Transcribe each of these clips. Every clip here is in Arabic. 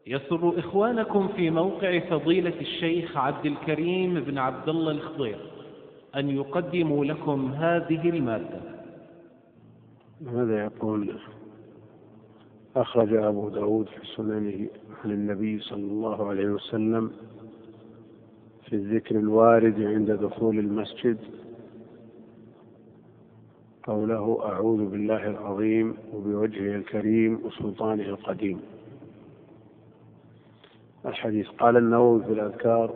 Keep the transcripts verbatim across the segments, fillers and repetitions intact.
يسر إخوانكم في موقع فضيلة الشيخ عبد الكريم بن عبد الله الخضير أن يقدموا لكم هذه المادة. ماذا يقول؟ أخرج أبو داود في سننه عن النبي صلى الله عليه وسلم في الذكر الوارد عند دخول المسجد قوله: أعوذ بالله العظيم وبوجهه الكريم وسلطانه القديم. الحديث قال النووي في الأذكار: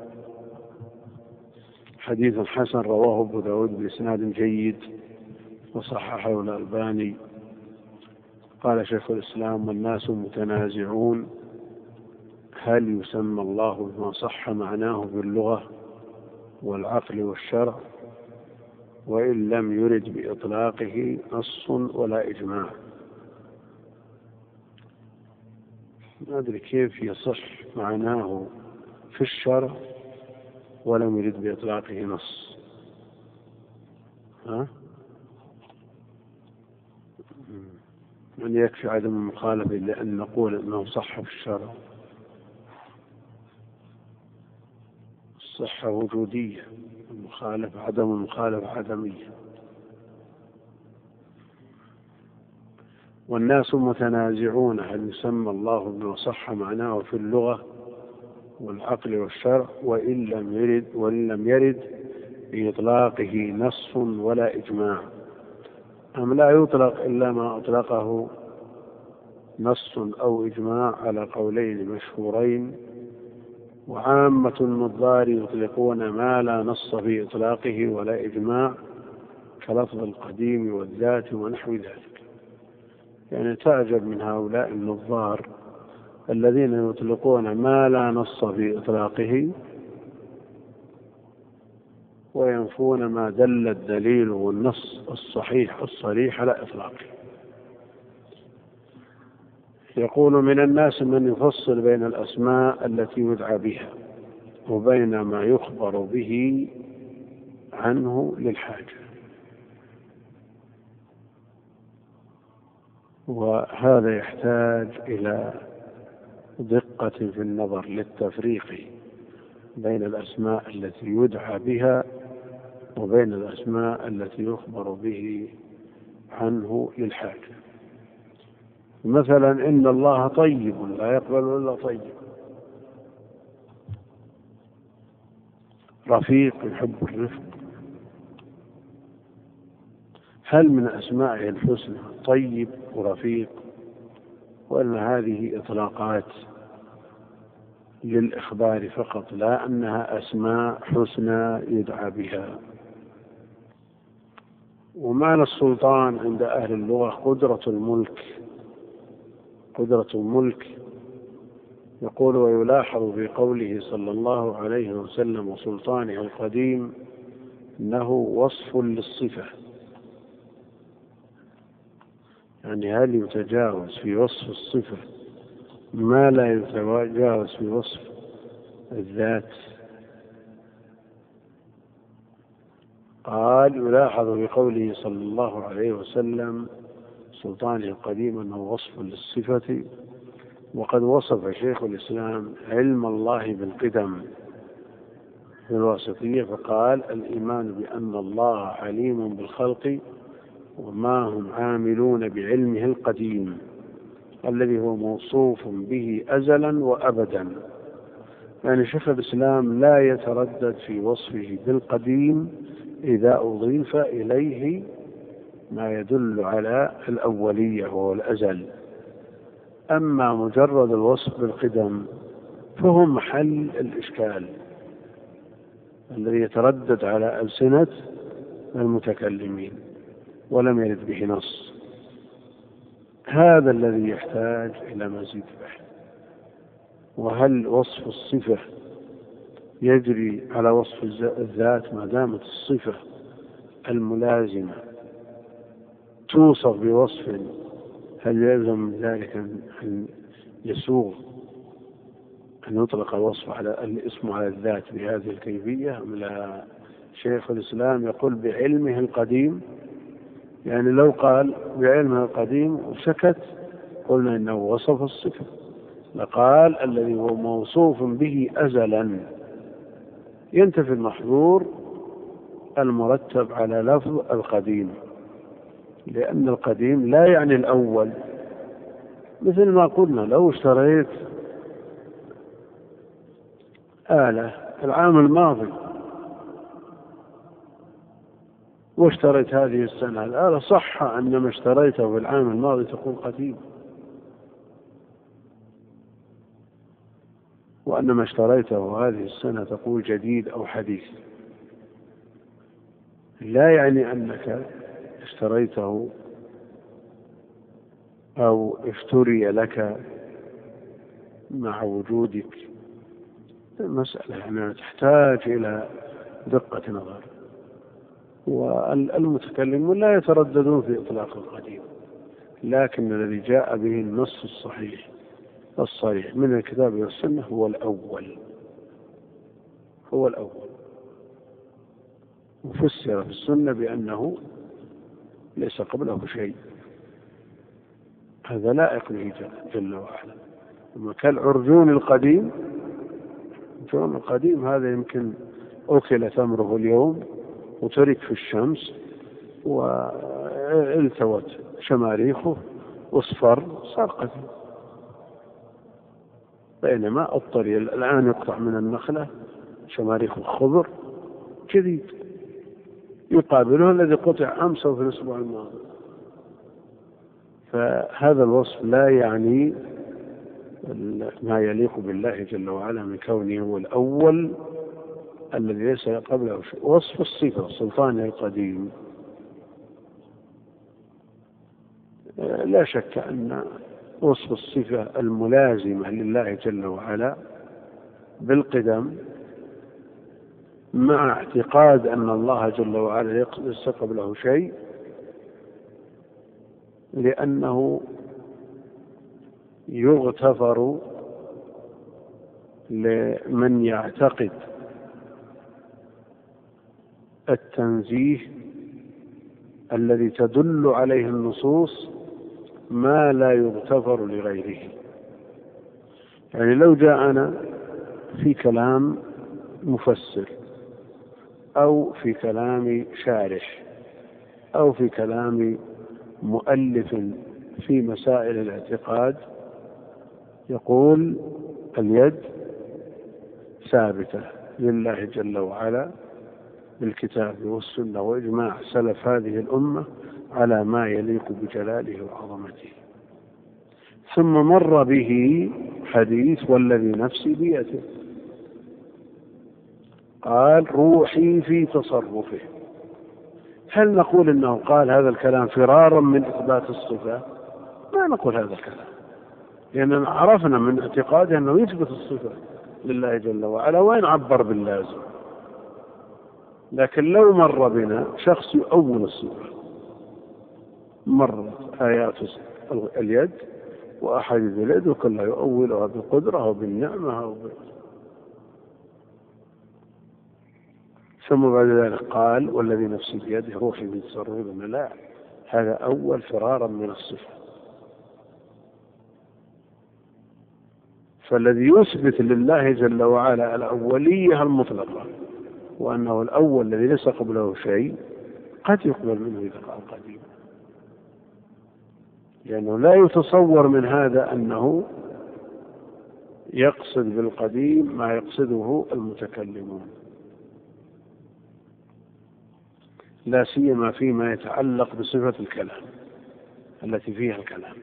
حديث حسن رواه أبو داود بإسناد جيد وصححه الألباني. قال شيخ الإسلام: والناس متنازعون هل يسمى الله بما صح معناه باللغة والعقل والشرع وإن لم يرد بإطلاقه نص ولا إجماع. ما أدري كيف يصح معناه في الشرع ولم يرد بإطلاقه نص. ها؟ من يكفي عدم المخالفة لأن نقول أنه صح في الشرع. الصحة وجودية، المخالفة عدم المخالفة عدمية. والناس متنازعون هل يسمى الله بما صح معناه في اللغة والعقل والشرع وإن لم يرد وإن لم يرد بإطلاقه نص ولا إجماع، أم لا يطلق إلا ما أطلقه نص أو إجماع على قولين مشهورين. وعامة النظار يطلقون ما لا نص في إطلاقه ولا إجماع كلفظ القديم والذات ونحو ذلك. يعني تعجب من هؤلاء النظار الذين يطلقون ما لا نص في إطلاقه وينفون ما دل الدليل والنص الصحيح الصريح على إطلاقه. يقول: من الناس من يفصل بين الأسماء التي يدعى بها وبين ما يخبر به عنه للحاجة، وهذا يحتاج إلى دقة في النظر للتفريق بين الأسماء التي يدعى بها وبين الأسماء التي يخبر به عنه للحاجة. مثلا: إن الله طيب لا يقبل إلا طيب. رفيق يحب الرفق. هل من أسمائه الحسنى طيب ورفيق، وأن هذه إطلاقات للإخبار فقط لا أنها أسماء حسنى يدعى بها؟ ومعنى السلطان عند أهل اللغة قدرة الملك، قدرة الملك. يقول: ويلاحظ في قوله صلى الله عليه وسلم وسلطانه القديم أنه وصف للصفة. يعني هل يتجاوز في وصف الصفة ما لا يتجاوز في وصف الذات؟ قال: يلاحظ في قوله صلى الله عليه وسلم سلطانه القديم أنه وصف للصفة. وقد وصف شيخ الإسلام علم الله بالقدم في الواسطية فقال: الإيمان بأن الله عليم بالخلق وما هم عاملون بعلمه القديم الذي هو موصوف به أزلا وأبدا. يعني شيخ الإسلام لا يتردد في وصفه بالقديم إذا أضيف إليه ما يدل على الأولية وهو الأزل. أما مجرد الوصف بالقدم فهو محل الإشكال الذي يتردد على ألسنة المتكلمين ولم يرد به نص. هذا الذي يحتاج إلى مزيد بحث. وهل وصف الصفة يجري على وصف الذات ما دامت الصفة الملازمة توصف بوصف؟ هل يلزم من ذلك أن يسوغ أن يطلق الوصف على الاسم على الذات بهذه الكيفية أم لا؟ شيخ الإسلام يقول بعلمه القديم. يعني لو قال بعلمه القديم وسكت قلنا إنه وصف الصفة، لقال الذي هو موصوف به أزلا، ينتفي المحظور المرتب على لفظ القديم، لأن القديم لا يعني الأول. مثل ما قلنا لو اشتريت آلة العام الماضي واشتريت هذه السنة الآلة، صح أن ما اشتريته في العام الماضي تكون قديم، وأن ما اشتريته هذه السنة تقول جديد أو حديث. لا يعني أنك اشتريته أو اشتري لك مع وجودك. المسألة يعني تحتاج إلى دقة نظر، والمتكلمون لا يترددون في إطلاق القديم، لكن الذي جاء به النص الصحيح الصريح من الكتاب والسنة هو الأول، هو الأول، وفسر في السنة بأنه ليس قبله شيء. هذا لائق به جل وعلا. أما كالعرجون القديم، العرجون القديم هذا يمكن أكل تمره اليوم وترك في الشمس والتوت شماريخه واصفر صار قديم. بينما الطري الآن يقطع من النخلة شماريخ خضر جديد يقابله الذي قطع أمس أو في الأسبوع الماضي. فهذا الوصف لا يعني ما يليق بالله جل وعلا من كونه هو الأول الذي ليس قبله شيء. وصف الصفة السلطان القديم لا شك أن وصف الصفة الملازمة لله جل وعلا بالقدم مع اعتقاد أن الله جل وعلا ليس قبله شيء، لأنه يغتفر لمن يعتقد التنزيه الذي تدل عليه النصوص ما لا يغتفر لغيره. يعني لو جاءنا في كلام مفسر أو في كلام شارح أو في كلام مؤلف في مسائل الاعتقاد يقول اليد ثابتة لله جل وعلا بالكتاب والسنة وإجماع سلف هذه الأمة على ما يليق بجلاله وعظمته، ثم مر به حديث والذي نفسي بيده قال روحي في تصرفه، هل نقول إنه قال هذا الكلام فرارا من إثبات الصفة؟ ما نقول هذا الكلام، لأننا عرفنا من اعتقاده أنه يثبت الصفة لله جل وعلا وإن عبر باللازم. لكن لو مر بنا شخص يؤول الصفة، مرت آيات اليد وأحاديث اليد وكلها يؤولها بالقدرة وبالنعمة وب... ثم بعد ذلك قال والذي نفسي بيده روحي في تصرفه، لا، هذا أول فرارا من الصفة. فالذي يثبت لله جل وعلا الأولية المطلقة وأنه الأول الذي ليس قبله شيء قد يقبل منه إذا قال قديم، لأنه لا يتصور من هذا أنه يقصد بالقديم ما يقصده المتكلمون، لا سيما فيما يتعلق بصفة الكلام التي فيها الكلام.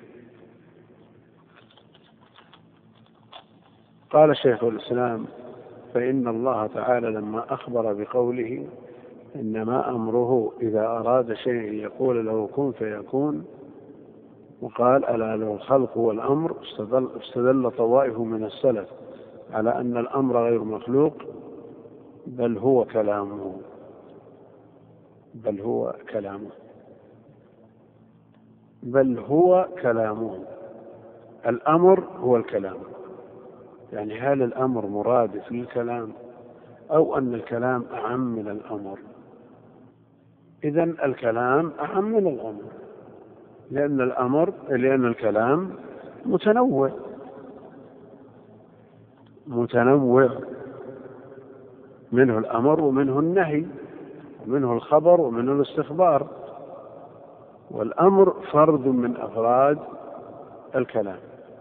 قال شيخ الإسلام فإن الله تعالى لما أخبر بقوله إنما أمره إذا أراد شيء يقول له كن فيكون، وقال ألا له الخلق والأمر، استدل, استدل طوائف من السلف على أن الأمر غير مخلوق بل هو كلامه بل هو كلامه بل هو كلامه الأمر هو الكلام. يعني هل الأمر مرادف للكلام أو أن الكلام أعم من الأمر؟ إذن الكلام أعم من الأمر، لأن الأمر لأن الكلام متنوع، متنوع، منه الأمر ومنه النهي ومنه الخبر ومنه الاستخبار، والأمر فرد من أفراد الكلام.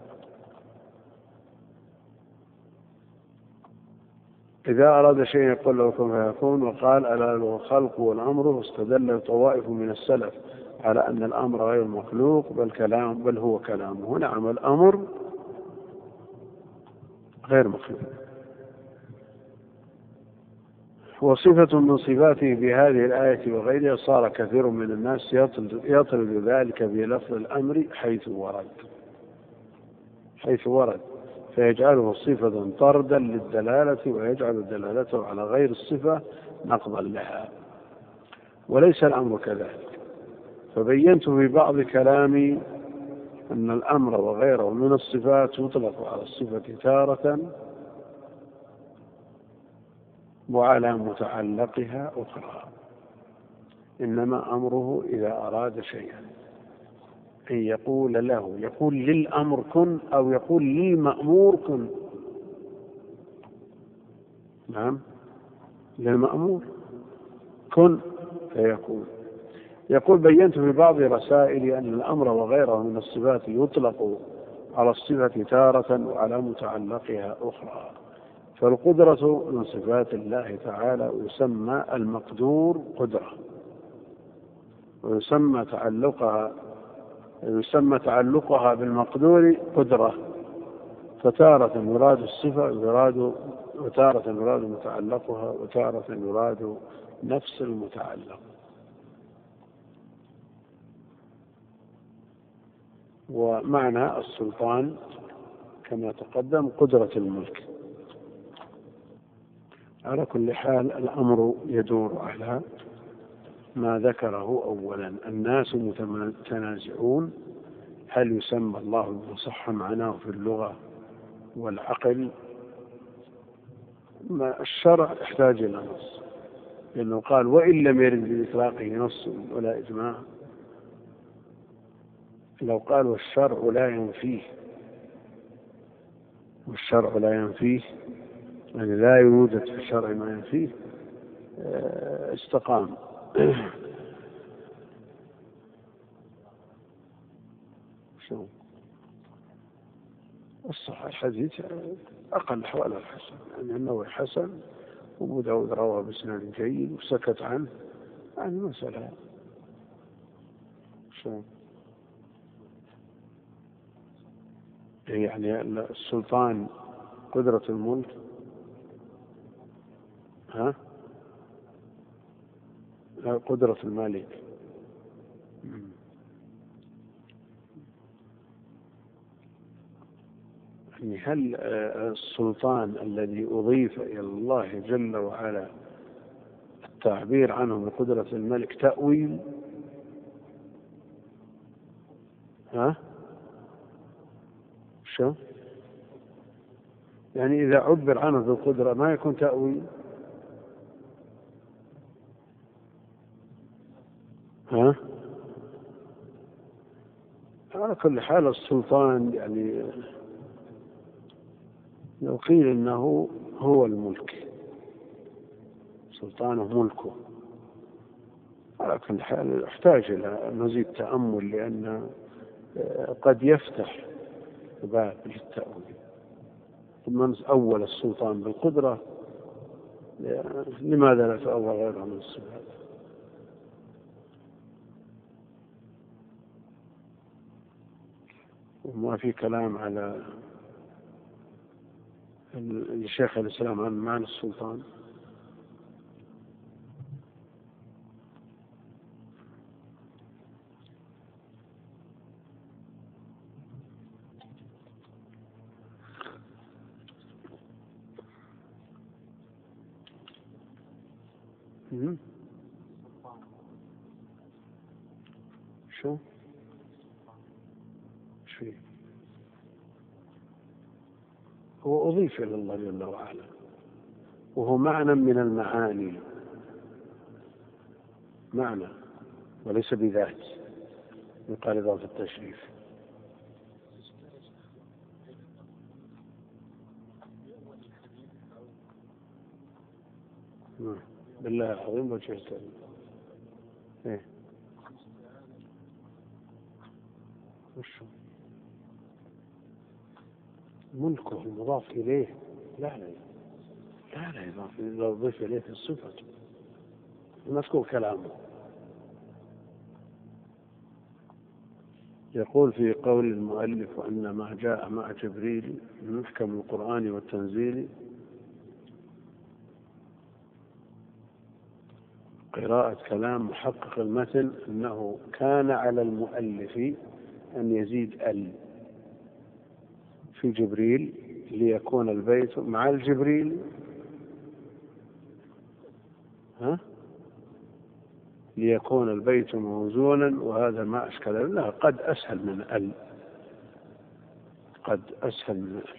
إذا أراد شيء يقول له كن فيكون، وقال ألا له الخلق والأمر، واستدل طوائف من السلف على أن الأمر غير مخلوق بل كلام بل هو كلامه. نعم، الأمر غير مخلوق، وصفة من صفاته بهذه الآية وغيرها صار كثير من الناس يطرد ذلك بلفظ الأمر حيث ورد حيث ورد فيجعله صفة طردا للدلالة، ويجعل دلالته على غير الصفة نقضا لها، وليس الأمر كذلك. فبينت في بعض كلامي أن الأمر وغيره من الصفات يطلق على الصفة تارة وعلى متعلقها أخرى، إنما أمره إذا أراد شيئا أن يقول له، يقول للأمر كن أو يقول للمأمور كن. نعم، للمأمور كن فيكون. يقول بينت في بعض رسائلي أن الأمر وغيره من الصفات يطلق على الصفة تارة وعلى متعلقها أخرى. فالقدرة من صفات الله تعالى يسمى المقدور قدرة، ويسمى تعلقها يسمى تعلقها بالمقدور قدرة. فتارة يراد الصفة يراد وتارة يراد متعلقها، وتارة يراد نفس المتعلق. ومعنى السلطان كما تقدم قدرة الملك. على كل حال الأمر يدور على ما ذكره أولا. الناس متنازعون هل يسمى الله بصح معناه في اللغة والعقل؟ ما الشرع يحتاج إلى نص، لأنه قال وإن لم يرد بإطلاقه نص ولا إجماع. لو قال والشرع لا ينفيه والشرع لا ينفيه يعني لا يوجد في الشرع ما ينفيه استقام. شو الصحيح الحديث أقل حوالي الحسن، يعني أنه حسن، وأبو داود رواه بإسناد جيد وسكت عنه، يعني مسألة. شو يعني السلطان قدرة الملك، ها قدرة المالك. يعني هل السلطان الذي أضيف إلى الله جل وعلا التعبير عنه بقدرة الملك تأويل؟ ها شو يعني إذا عبر عنه بالقدرة ما يكون تأويل؟ ها على كل حال السلطان يعني لو قيل إنه هو الملك، سلطانه ملكه، على كل حال يحتاج إلى مزيد تأمل، لأن قد يفتح باب للتأويل. ثم أول السلطان بالقدرة، لماذا لا تأول غيرها من الصفات؟ وما في كلام على الشيخ الإسلام عن معنى السلطان. شو شيء هو أضيف إلى الله جل وعلا، وهو معنى من المعاني، معنى وليس بذات، يقال إضافة التشريف. بالله العظيم وجهت ايه وشو ملكه المضاف إليه لا لا لا لا يضاف يضيف إليه الصفة مذكور كلامه. يقول في قول المؤلف وأن ما جاء مع جبريل من محكم القرآن والتنزيل قراءة كلام محقق المتن أنه كان على المؤلف أن يزيد ال في جبريل ليكون البيت مع الجبريل ها ليكون البيت موزونا، وهذا ما أشكل له، قد أسهل من ال قد أسهل من ال.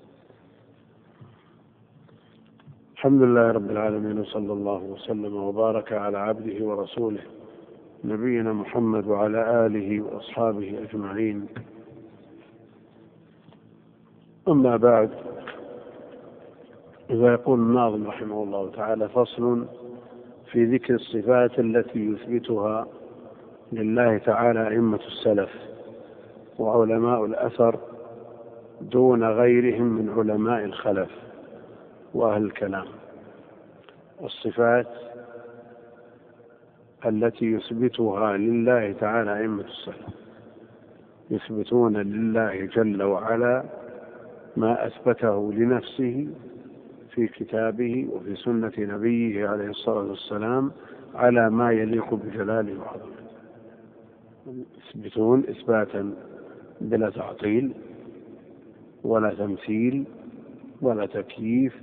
الحمد لله رب العالمين، وصلى الله وسلم وبارك على عبده ورسوله نبينا محمد وعلى آله وأصحابه أجمعين. أما بعد، إذا يقول الناظم رحمه الله تعالى: فصل في ذكر الصفات التي يثبتها لله تعالى أئمة السلف وعلماء الأثر دون غيرهم من علماء الخلف وأهل الكلام. الصفات التي يثبتها لله تعالى أئمة السلف يثبتون لله جل وعلا ما أثبته لنفسه في كتابه وفي سنة نبيه عليه الصلاة والسلام على ما يليق بجلاله وعظمته. يثبتون إثباتا بلا تعطيل ولا تمثيل ولا تكييف.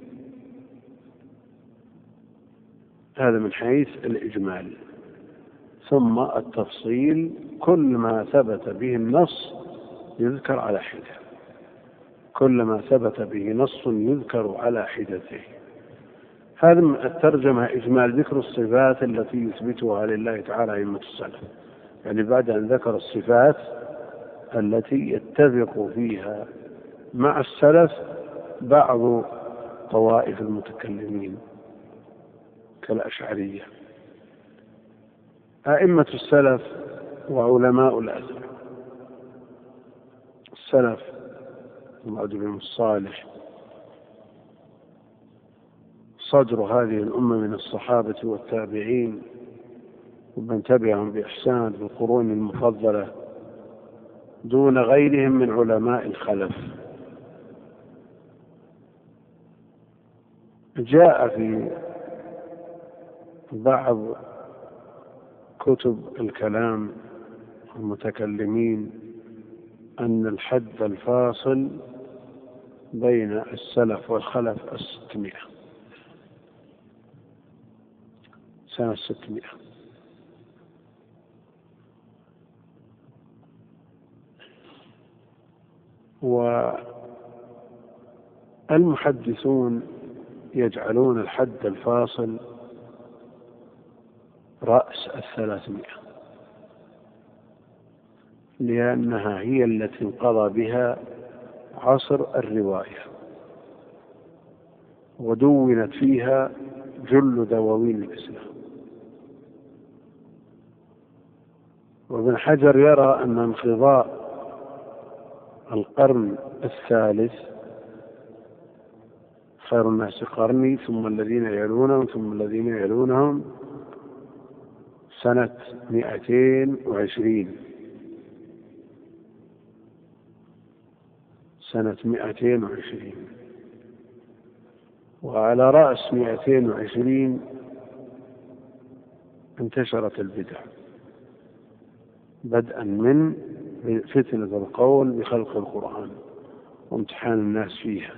هذا من حيث الإجمال. ثم التفصيل: كل ما ثبت به النص يذكر على حدة، كل ما ثبت به نص يذكر على حدته. هذا الترجمة إجمال ذكر الصفات التي يثبتها لله تعالى أئمة السلف، يعني بعد أن ذكر الصفات التي يتفق فيها مع السلف بعض طوائف المتكلمين كالأشعرية. أئمة السلف وعلماء الأثر: السلف بعد بن الصالح صدر هذه الأمة من الصحابة والتابعين ومن تبعهم بإحسان في القرون المفضلة دون غيرهم من علماء الخلف. جاء في بعض كتب الكلام المتكلمين أن الحد الفاصل بين السلف والخلف الستمائة، سنة ستمائة. والمحدثون يجعلون الحد الفاصل رأس الثلاثمائة، لأنها هي التي انقضى بها عصر الرواية ودونت فيها جل دواوين الإسلام. وابن حجر يرى أن انقضاء القرن الثالث، خير الناس قرني ثم الذين يلونهم ثم الذين يلونهم، سنة مئتين وعشرين سنة مئتين وعشرين وعلى رأس مئتين وعشرين انتشرت البدع، بدءا من فتنة القول بخلق القرآن وامتحان الناس فيها.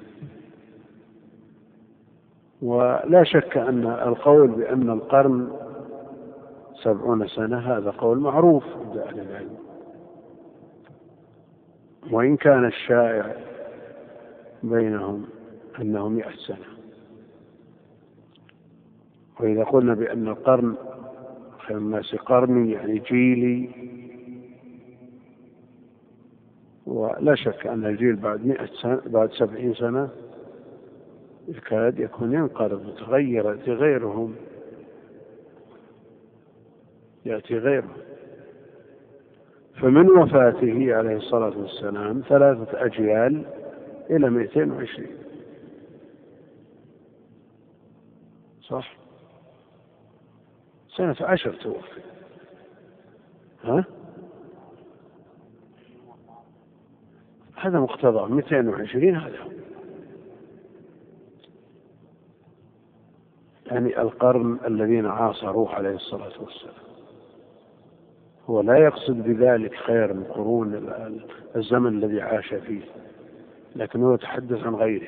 ولا شك أن القول بأن القرن سبعون سنة هذا قول معروف عند أهل العلم، وإن كان الشائع بينهم أنه مئة سنة. وإذا قلنا بأن القرن خير الناس قرني يعني جيلي، ولا شك أن الجيل بعد مئة سنة بعد سبعين سنة يكاد يكون ينقرض وتغير، يأتي غيرهم يأتي غيره. فمن وفاته عليه الصلاة والسلام ثلاثة أجيال إلى مئتين وعشرين، صح؟ سنة عشر توفي، ها؟ هذا مقتضى مئتين وعشرين، هذا هو. يعني القرن الذين عاصروه عليه الصلاة والسلام. هو لا يقصد بذلك خير من قرون الزمن الذي عاش فيه، لكنه يتحدث عن غيره.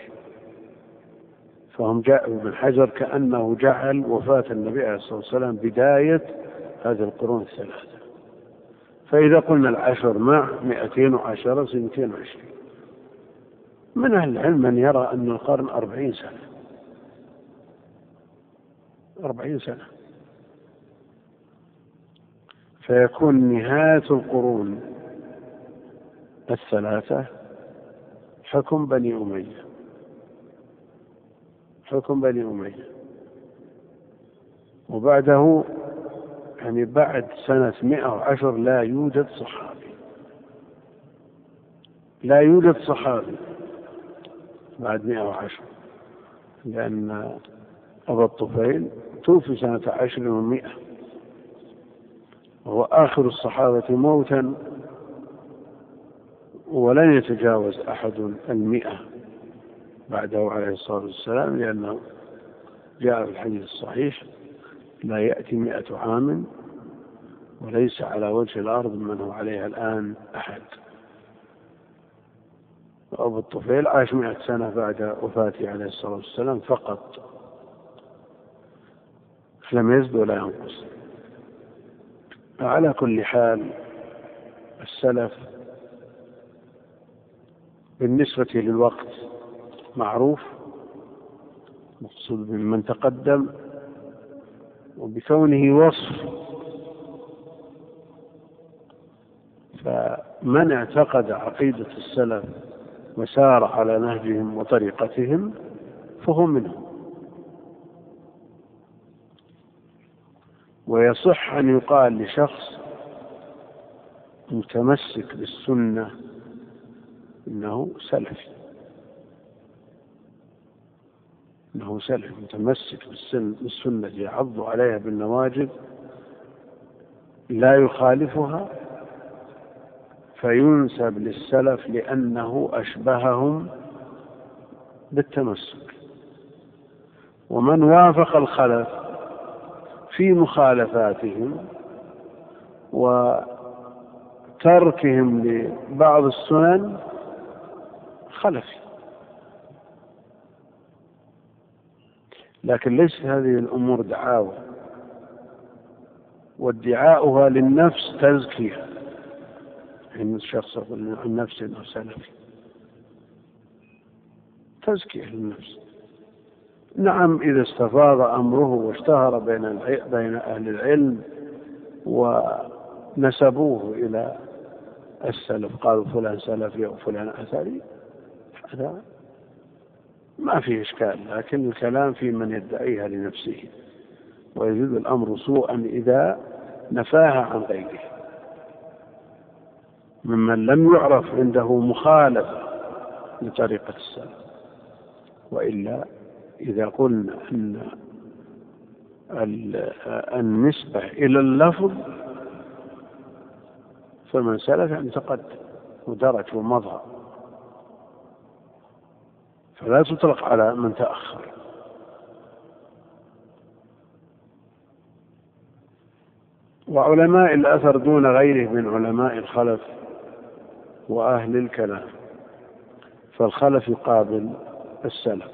فهم جاءوا ابن حجر كأنه جعل وفاة النبي عليه الصلاة والسلام بداية هذه القرون الثلاثة. فإذا قلنا العشر مع مئتين وعشرة سنتين وعشرين، من أهل العلم من يرى أن القرن أربعين سنة، أربعين سنة، فيكون نهاية القرون الثلاثة حكم بني أمية، حكم بني أمية، وبعده يعني بعد سنة مئة وعشر لا يوجد صحابي، لا يوجد صحابي بعد مئة وعشر، لأن أبا الطفيل توفي سنة عشر ومئة، وهو آخر الصحابة موتا، ولن يتجاوز أحد المئة بعده عليه الصلاة والسلام، لأنه جاء في الحديث الصحيح: لا يأتي مئة عام وليس على وجه الأرض من هو عليها الآن أحد. وأبو الطفيل عاش مئة سنة بعد وفاته عليه الصلاة والسلام فقط، لم يزد ولا ينقص. على كل حال، السلف بالنسبة للوقت معروف، مقصود من تقدم، وبكونه وصف، فمن اعتقد عقيدة السلف وسار على نهجهم وطريقتهم فهو منهم. ويصح أن يقال لشخص متمسك بالسنة إنه سلفي، إنه سلفي متمسك بالسنة يعض عليها بالنواجذ، لا يخالفها، فينسب للسلف لأنه أشبههم بالتمسك. ومن وافق الخلف في مخالفاتهم وتركهم لبعض السنن خلفي. لكن ليس هذه الأمور دعاوى، وادعاؤها للنفس تزكية، إن الشخص يقول عن نفسه أنه سلفي، تزكية للنفس. نعم، إذا استفاض أمره واشتهر بين بين أهل العلم ونسبوه إلى السلف، قالوا فلان سلفي أو فلان أثري، هذا ما فيه إشكال. لكن الكلام في من يدعيها لنفسه، ويزيد الأمر سوءا إذا نفاها عن غيره ممن لم يعرف عنده مخالفة لطريقة السلف. وإلا إذا قلنا أن النسبة إلى اللفظ فمن سلف يعني تقدم ودرج ومضى، فلا تطلق على من تأخر. وعلماء الأثر دون غيره من علماء الخلف وأهل الكلام، فالخلف يقابل السلف،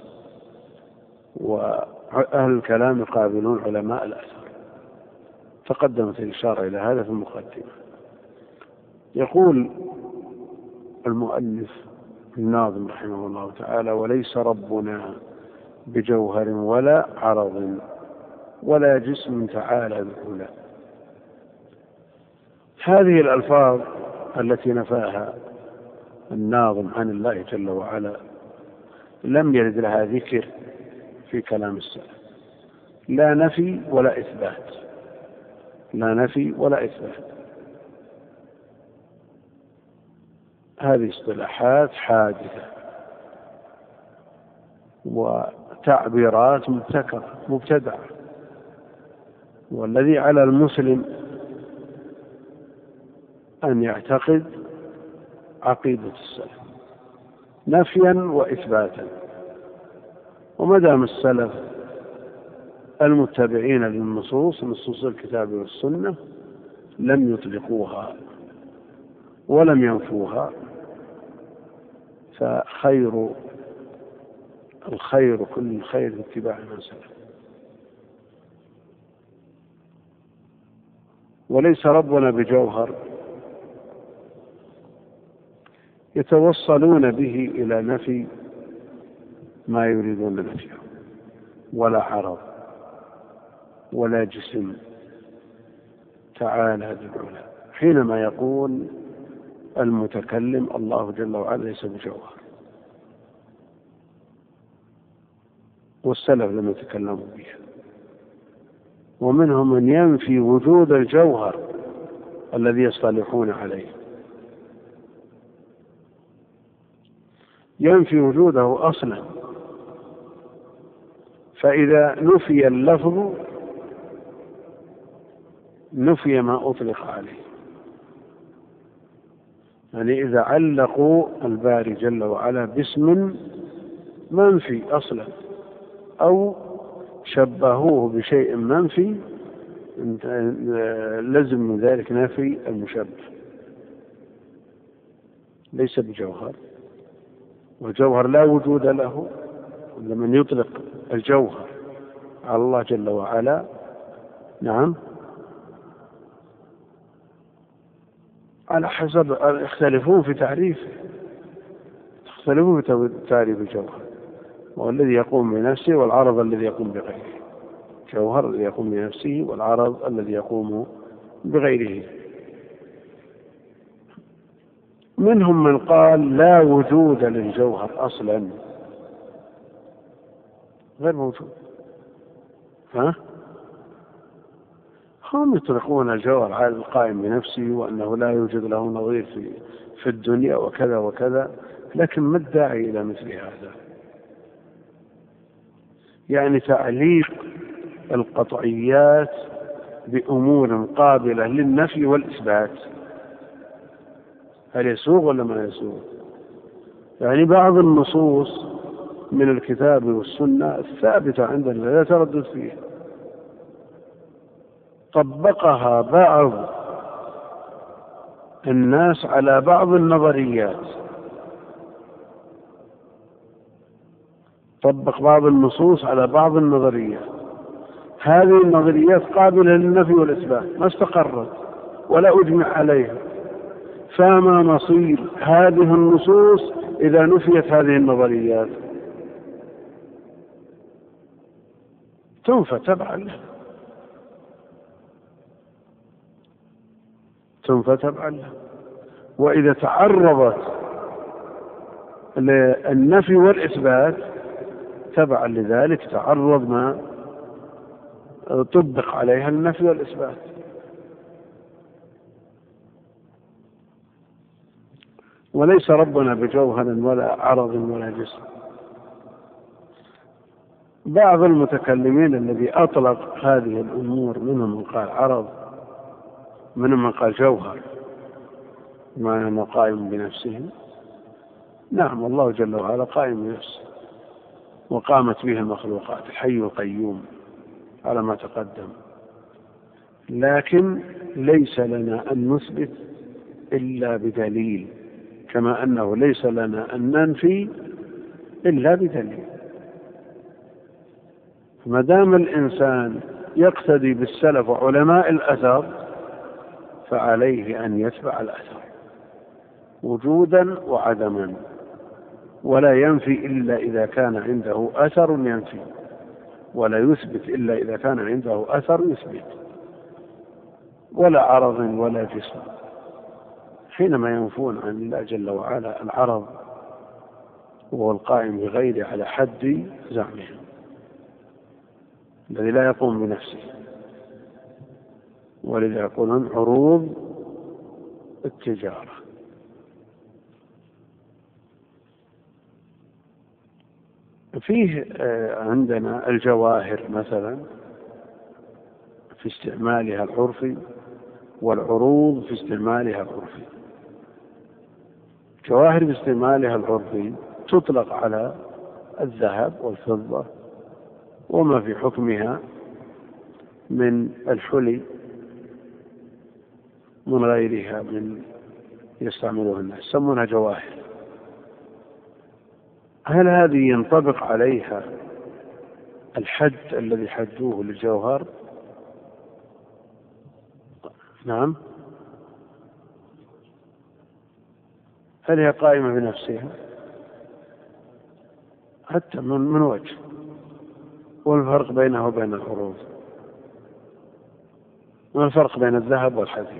وأهل الكلام يقابلون علماء الأثر. تقدمت الإشارة إلى هذا في المقدمة. يقول المؤلف الناظم رحمه الله تعالى: وليس ربنا بجوهر ولا عرض ولا جسم تعالى العلا. هذه الألفاظ التي نفاها الناظم عن الله جل وعلا لم يرد لها ذكر في كلام السلف، لا نفي ولا إثبات، لا نفي ولا إثبات. هذه اصطلاحات حادثة وتعبيرات مبتكرة مبتدعة، والذي على المسلم أن يعتقد عقيدة السلف نفيا وإثباتا. وما دام السلف المتبعين للنصوص نصوص الكتاب والسنة لم يطلقوها ولم ينفوها، فخير الخير كل الخير اتباع من سلف. وليس ربنا بجوهر يتوصلون به إلى نفي ما يريدون نفيه، ولا عرض ولا جسم تعالى ذو العلا، حينما يقول المتكلم الله جل وعلا ليس بجوهر. والسلف لم يتكلموا بها، ومنهم من ينفي وجود الجوهر الذي يصطلحون عليه، ينفي وجوده أصلا. فإذا نفي اللفظ نفي ما أطلق عليه. يعني إذا علقوا الباري جل وعلا باسم منفي أصلا أو شبهوه بشيء منفي لزم من ذلك نفي المشبه، ليس بجوهر، والجوهر لا وجود له. لمن يطلق الجوهر على الله جل وعلا نعم على حسب يختلفون في تعريفه، يختلفون في تعريف الجوهر، والذي يقوم بنفسه والعرض الذي يقوم بغيره، الجوهر الذي يقوم بنفسه والعرض الذي يقوم بغيره. منهم من قال لا وجود للجوهر أصلا، غير موجود. ها هم يطلقون الجوهر على القائم بنفسه وأنه لا يوجد له نظير في, في الدنيا وكذا وكذا، لكن ما الداعي إلى مثل هذا؟ يعني تعليق القطعيات بأمور قابلة للنفي والإثبات، هل يسوغ ولا ما يسوغ؟ يعني بعض النصوص من الكتاب والسنة الثابتة عندنا لا تردد فيها، طبقها بعض الناس على بعض النظريات، طبق بعض النصوص على بعض النظريات، هذه النظريات قابلة للنفي والإثبات ما استقرت ولا أجمع عليها، فما مصير هذه النصوص إذا نفيت هذه النظريات؟ تنفى تبعا له، تنفى تبعا له. وإذا تعرضت للنفي والإثبات تبعا لذلك تعرض ما طبق عليها النفي والإثبات. وليس ربنا بجوهر ولا عرض ولا جسم. بعض المتكلمين الذي أطلق هذه الأمور منهم من قال عرض، منهم من قال جوهر، معنى أنه قائم بنفسه. نعم الله جل وعلا قائم بنفسه وقامت به المخلوقات، الحي القيوم على ما تقدم، لكن ليس لنا أن نثبت إلا بدليل، كما أنه ليس لنا أن ننفي إلا بدليل. ما دام الإنسان يقتدي بالسلف وعلماء الأثر فعليه أن يتبع الأثر وجودا وعدما، ولا ينفي إلا إذا كان عنده أثر ينفي، ولا يثبت إلا إذا كان عنده أثر يثبت، ولا عرض ولا جسم. حينما ينفون عن الله جل وعلا العرض وهو القائم بغيره على حد زعمهم، الذي لا يقوم بنفسه، ولذا يقولون عروض التجارة. فيه عندنا الجواهر مثلا في استعمالها العرفي، والعروض في استعمالها العرفي. الجواهر في استعمالها العرفي تطلق على الذهب والفضة وما في حكمها من الحلي من غيرها من يستعملها الناس، يسمونها جواهر. هل هذه ينطبق عليها الحد الذي حدوه للجوهر؟ نعم. هل هي قائمة بنفسها؟ حتى من, من وجه. والفرق بينها وبين العروض، ما الفرق بين الذهب والحديد؟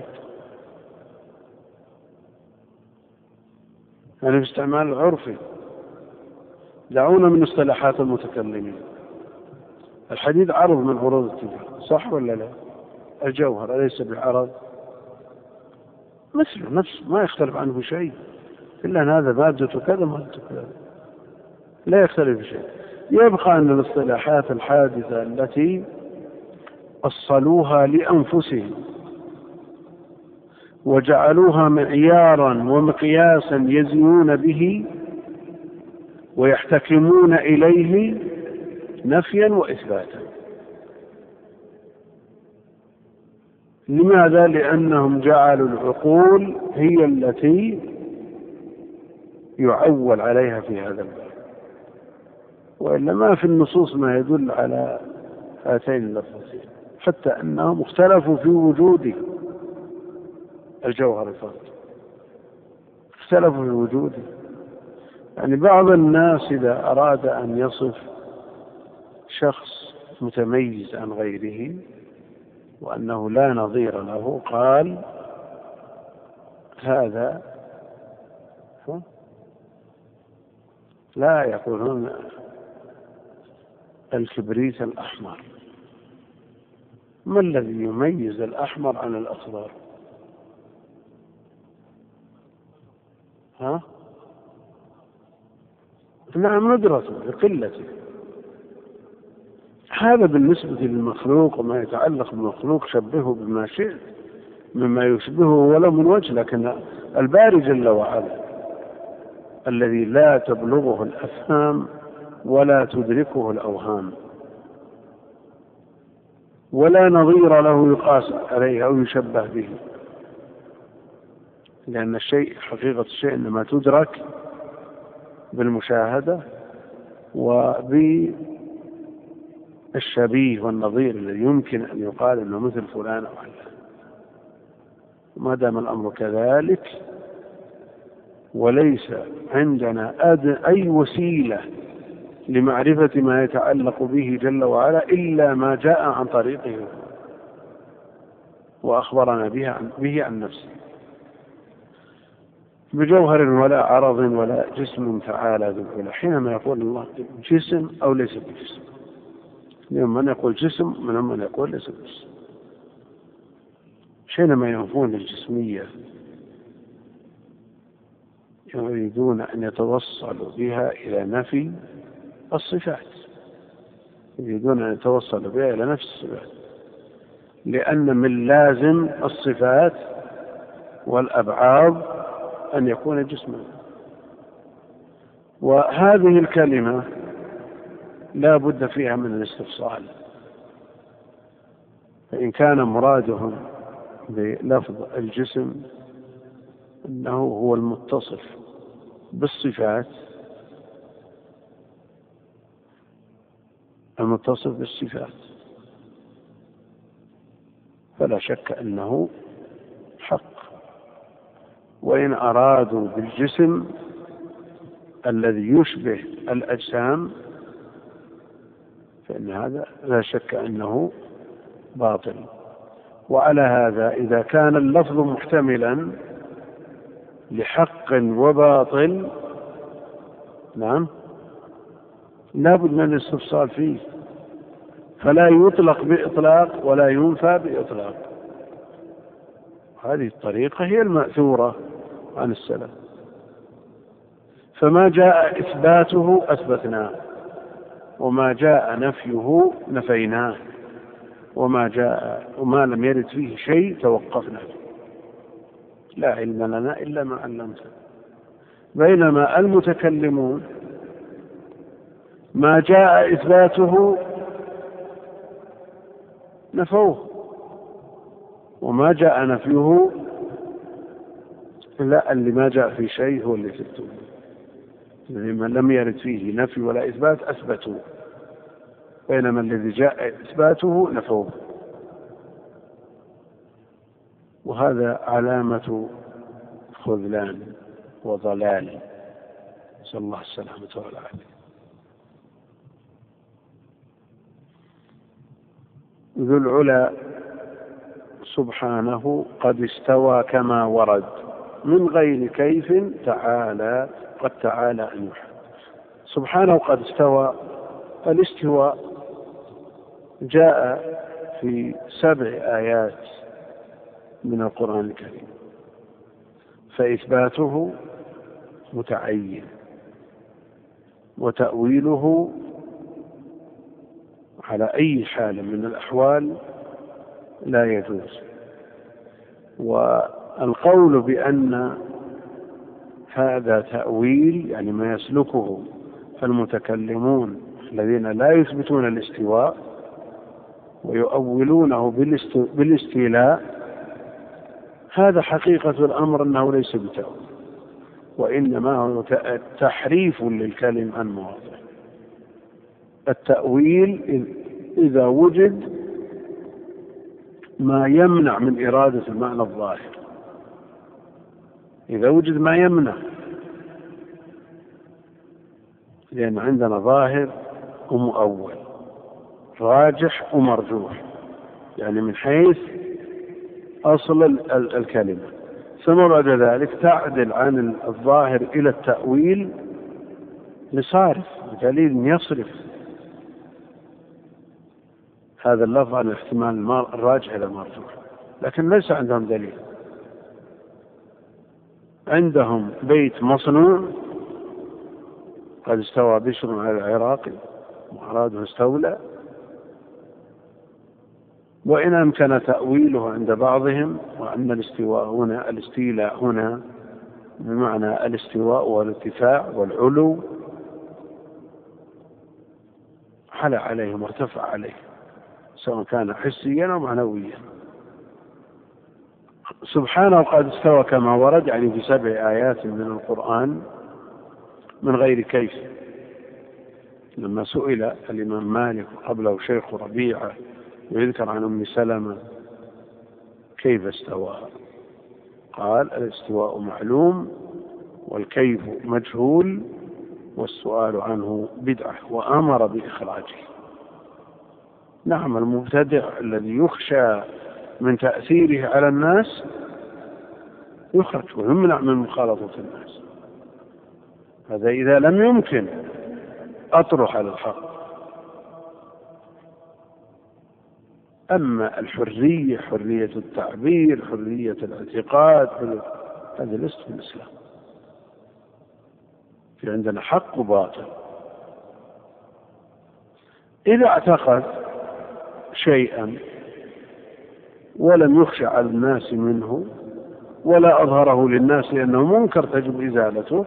يعني باستعمال العرفي. دعونا من اصطلاحات المتكلمين. الحديد عرض من عروض التجارة، صح ولا لا؟ الجوهر أليس بعرض؟ مثله نفس، ما يختلف عنه شيء، إلا أن هذا مادة كذا مادة كذا، لا يختلف شيء. يبقى أن الاصطلاحات الحادثة التي أصلوها لأنفسهم وجعلوها معيارا ومقياسا يزنون به ويحتكمون إليه نفيا وإثباتا. لماذا؟ لأنهم جعلوا العقول هي التي يعول عليها في هذا الباب، وإلا ما في النصوص ما يدل على هاتين اللفظتين، حتى أنهم اختلفوا في وجود الجوهر الفضل، اختلفوا في وجوده. يعني بعض الناس إذا أراد أن يصف شخص متميز عن غيره وأنه لا نظير له قال هذا، لا يقولون الكبريت الأحمر. ما الذي يميز الأحمر عن الأخضر؟ ها؟ نعم، ندرته بقلته. هذا بالنسبة للمخلوق وما يتعلق بالمخلوق شبهه بما شئت مما يشبهه ولو من وجه، لكن الباري جل وعلا الذي لا تبلغه الأفهام ولا تدركه الأوهام ولا نظير له يقاس عليه أو يشبه به، لأن الشيء حقيقة الشيء إنما تدرك بالمشاهدة وبالشبيه والنظير الذي يمكن أن يقال إنه مثل فلان أو علان. ما دام الأمر كذلك وليس عندنا أي وسيلة لمعرفة ما يتعلق به جل وعلا إلا ما جاء عن طريقه وأخبرنا به عن, به عن نفسه، بجوهر ولا عرض ولا جسم تعالى ذو العلا. حينما يقول الله جسم أو ليس بجسم، منهم من يقول جسم، منهم من يقول ليس بجسم. حينما ينفون الجسمية يريدون أن يتوصلوا بها إلى نفي الصفات، يريدون أن يتوصلوا بها إلى نفس الصفات، لأن من لازم الصفات والأبعاد أن يكون جسما. وهذه الكلمة لا بد فيها من الاستفصال، فإن كان مرادهم بلفظ الجسم أنه هو المتصف بالصفات، المتصف بالصفات، فلا شك أنه حق. وإن أرادوا بالجسم الذي يشبه الأجسام فإن هذا لا شك أنه باطل. وعلى هذا إذا كان اللفظ محتملا لحق وباطل، نعم، لا بد من الاستفصال فيه، فلا يطلق بإطلاق ولا ينفى بإطلاق. هذه الطريقة هي المأثورة عن السلف. فما جاء إثباته أثبتناه، وما جاء نفيه نفيناه، وما جاء وما لم يرد فيه شيء توقفنا فيه. لا علم لنا إلا ما علمتنا. بينما المتكلمون ما جاء إثباته نفوه، وما جاء نفيه لا، اللي ما جاء في شيء هو اللي ثبتوه. لما لم يرد فيه نفي ولا إثبات أثبتوه، بينما الذي جاء إثباته نفوه. وهذا علامة خذلان وضلال، نسأل الله السلامة والعافية. ذو العلا سبحانه قد استوى كما ورد من غير كيف تعالى، قد تعالى أن يحد. سبحانه قد استوى. الاستواء جاء في سبع آيات من القرآن الكريم، فإثباته متعين، وتأويله على أي حال من الأحوال لا يجوز. والقول بأن هذا تأويل، يعني ما يسلكه المتكلمون الذين لا يثبتون الاستواء ويؤولونه بالاستيلاء، هذا حقيقة الأمر أنه ليس بتأويل، وإنما هو تحريف للكلم عن مواضعه. التأويل إذا وجد ما يمنع من إرادة المعنى الظاهر، إذا وجد ما يمنع، لأن عندنا ظاهر ومؤول، راجح ومرجوح، يعني من حيث أصل الكلمة، ثم بعد ذلك تعدل عن الظاهر إلى التأويل لصارف بدليل يصرف هذا اللفظ عن الاحتمال الراجح إلى المرجوح، لكن ليس عندهم دليل. عندهم بيت مصنوع قد استوى بشر على العراق وأراده استولى، وإن أمكن تأويله عند بعضهم وأن الاستواء هنا الاستيلاء هنا بمعنى الاستواء والارتفاع والعلو، حل عليهم وارتفع عليه سواء كان حسيا أو معنويا. سبحانه قد استوى كما ورد، يعني في سبع آيات من القرآن من غير كيف. لما سئل الإمام مالك قبله شيخ ربيعة ويذكر عن أم سلمة كيف استوى، قال الاستواء معلوم والكيف مجهول والسؤال عنه بدعة، وأمر بإخراجه. نعم، المبتدع الذي يخشى من تأثيره على الناس يخرج ويمنع من مخالطة الناس، هذا إذا لم يمكن أطرح على الحق. أما الحرية، حرية التعبير، حرية الاعتقاد، هذا ليس في الإسلام. في عندنا حق وباطل. إذا اعتقد شيئا ولم يخشى على الناس منه ولا أظهره للناس لأنه منكر تجب إزالته،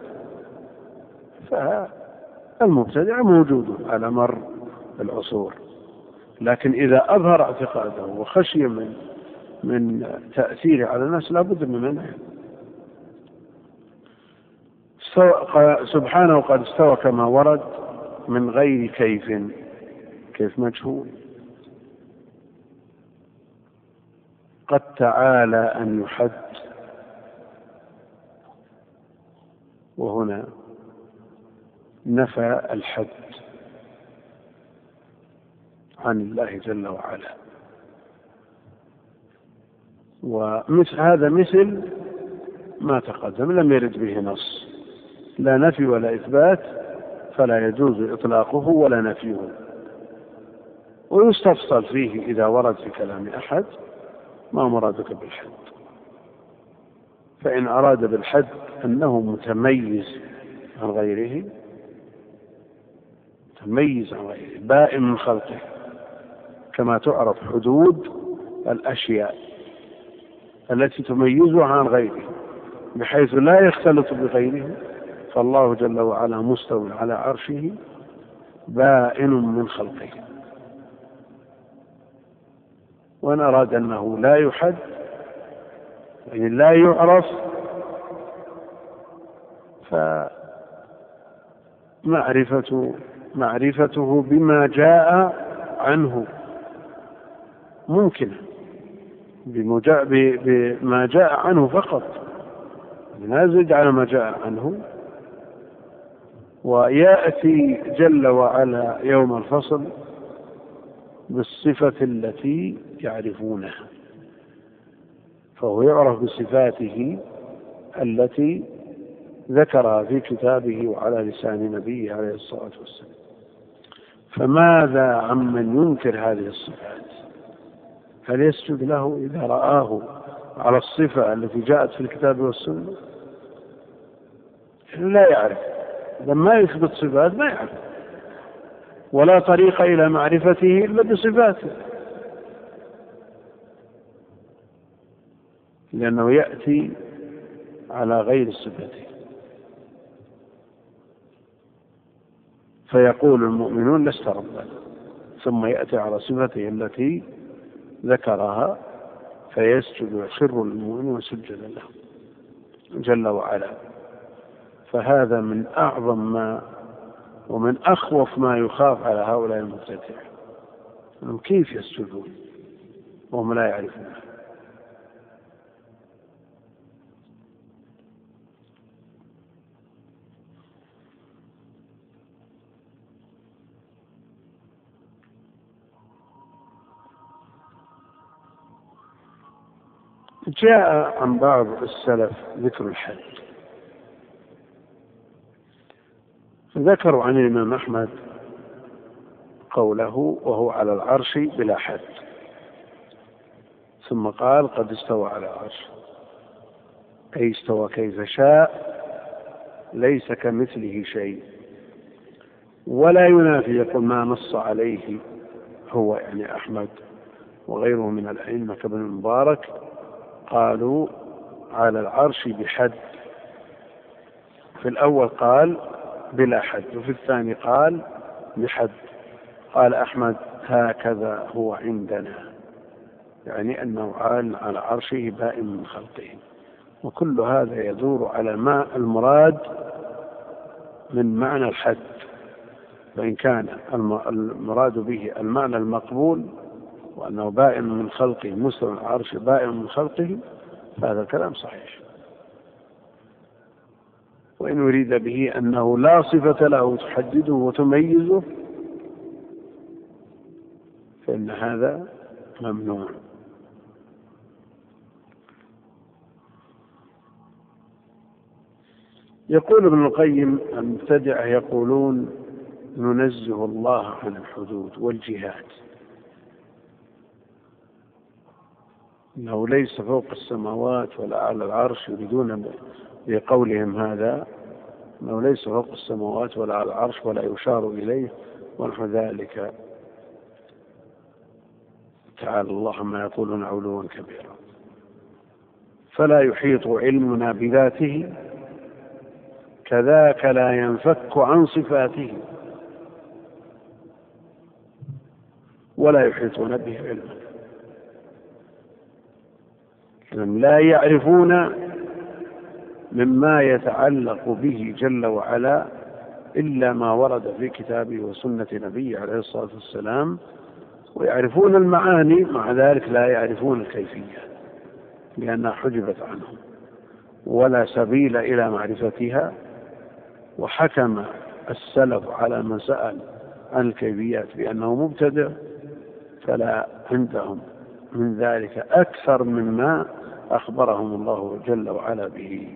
فالمبتدع موجود على مر العصور. لكن إذا أظهر اعتقاده وخشي من من تأثيره على الناس لا بد من منعه. سبحانه قد استوى كما ورد من غير كيف، كيف مجهول. قد تعالى أن يحد، وهنا نفى الحد عن الله جل وعلا. ومثل هذا مثل ما تقدم لم يرد به نص، لا نفي ولا إثبات، فلا يجوز إطلاقه ولا نفيه. ويستفصل فيه إذا ورد في كلام أحد ما مرادك بالحد. فإن أراد بالحد أنه متميز عن غيره، متميز عن غيره بائن من خلقه، كما تعرف حدود الأشياء التي تميزها عن غيره بحيث لا يختلط بغيره، فالله جل وعلا مستوٍ على عرشه بائن من خلقه. وإن أراد أنه لا يحد، يعني لا يعرف، فمعرفة معرفته بما جاء عنه ممكنة، بما جاء عنه فقط، لا يزيد على ما جاء عنه. ويأتي جل وعلا يوم الفصل بالصفة التي يعرفونها، فهو يعرف بصفاته التي ذكرها في كتابه وعلى لسان نبيه عليه الصلاة والسلام. فماذا عمن ينكر هذه الصفات؟ هل يسجد له إذا رآه على الصفة التي جاءت في الكتاب والسنة؟ لا يعرف، لما يثبت صفات ما يعرف، ولا طريق إلى معرفته إلا بصفاته، لأنه يأتي على غير صفته. فيقول المؤمنون لست ربنا، ثم يأتي على صفته التي ذكرها فيسجد ويخر المؤمن سجدا له جل وعلا. فهذا من أعظم ما ومن أخوف ما يخاف على هؤلاء المبتدعين، أنهم كيف يسجدون وهم لا يعرفون. جاء عن بعض السلف ذكر الحد، ذكروا عن الإمام أحمد قوله وهو على العرش بلا حد، ثم قال قد استوى على العرش، أي استوى كيف شاء ليس كمثله شيء. ولا ينافي، يقول ما نص عليه هو يعني أحمد وغيره من الأئمة كابن المبارك، قالوا على العرش بحد، في الأول قال بلا حد وفي الثاني قال بحد. قال أحمد هكذا هو عندنا، يعني أنه عال على عرشه بائن من خلقه. وكل هذا يدور على ما المراد من معنى الحد، فإن كان المراد به المعنى المقبول وأنه بائن من خلقه مستوى العرش بائن من خلقه فهذا الكلام صحيح. وإن يريد به أنه لا صفة له تحدده وتميزه فإن هذا ممنوع. يقول ابن القيم المبتدعة يقولون ننزه الله عن الحدود والجهات، إنه ليس فوق السماوات ولا على العرش، يريدون بقولهم هذا أنه ليس فوق السماوات ولا على العرش ولا يشار إليه ونحو ذلك. تعالى الله عما يقولون علوا كبيرا. فلا يحيط علمنا بذاته، كذاك لا ينفك عن صفاته، ولا يحيطون به علما. لا يعرفون مما يتعلق به جل وعلا إلا ما ورد في كتابه وسنة نبيه عليه الصلاة والسلام، ويعرفون المعاني، مع ذلك لا يعرفون الكيفية لأنها حجبت عنهم ولا سبيل إلى معرفتها. وحكم السلف على من سأل عن الكيفيات بأنه مبتدع، فلا عندهم من ذلك أكثر مما أخبرهم الله جل وعلا به.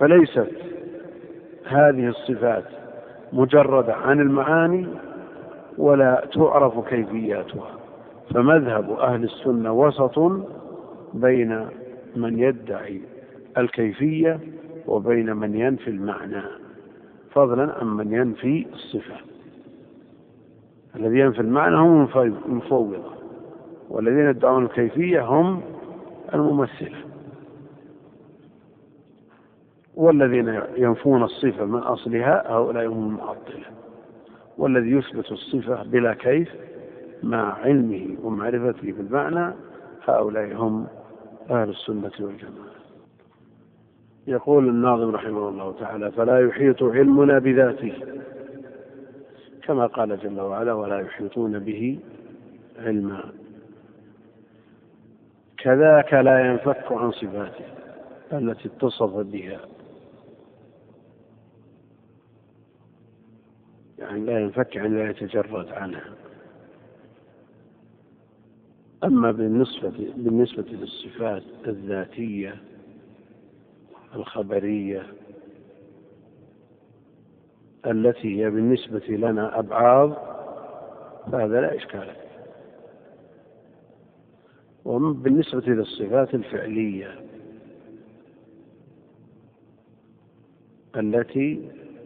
فليست هذه الصفات مجردة عن المعاني ولا تعرف كيفياتها. فمذهب أهل السنة وسط بين من يدعي الكيفية وبين من ينفي المعنى، فضلا عن من ينفي الصفة. الذي ينفي المعنى هم المفوضة، والذين يدعون الكيفية هم الممثلة، والذين ينفون الصفة من أصلها هؤلاء هم المعطلة. والذي يثبت الصفة بلا كيف مع علمه ومعرفته بالمعنى هؤلاء هم أهل السنة والجماعة. يقول الناظم رحمه الله تعالى: فلا يحيط علمنا بذاته، كما قال جل وعلا: ولا يحيطون به علما. كذاك لا ينفك عن صفاته التي اتصف بها، يعني لا ينفك عن لا يتجرد عنها. أما بالنسبة, بالنسبة للصفات الذاتية الخبرية التي هي بالنسبة لنا أبعاض فهذا لا إشكال فيه. وبالنسبة للصفات الفعلية التي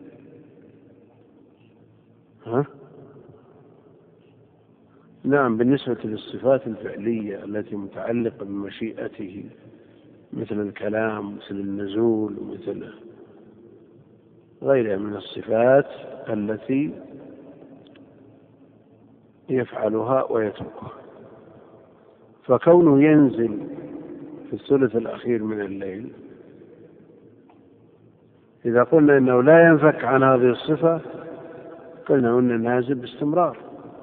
ها؟ نعم، بالنسبة للصفات الفعلية التي متعلقة بمشيئته مثل الكلام، مثل النزول، ومثل غيرها من الصفات التي يفعلها ويتركها. فكونه ينزل في الثلث الأخير من الليل، إذا قلنا إنه لا ينفك عن هذه الصفة قلنا إنه نازل باستمرار.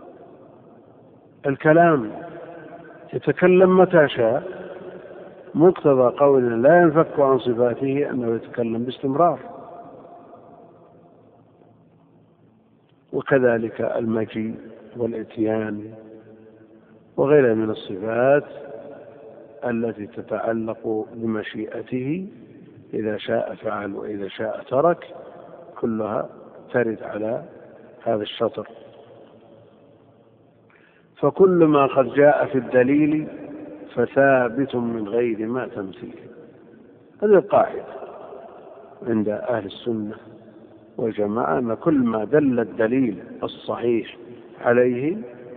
الكلام يتكلم متى شاء، مقتضى قولنا لا ينفك عن صفاته أنه يتكلم باستمرار. وكذلك المجيء والإتيان وغيرها من الصفات التي تتعلق بمشيئته، إذا شاء فعل وإذا شاء ترك، كلها ترد على هذا الشطر. فكل ما قد جاء في الدليل فثابت من غير ما تمثيل. هذه القاعدة عند أهل السنة والجماعة، أن كل ما دل الدليل الصحيح عليه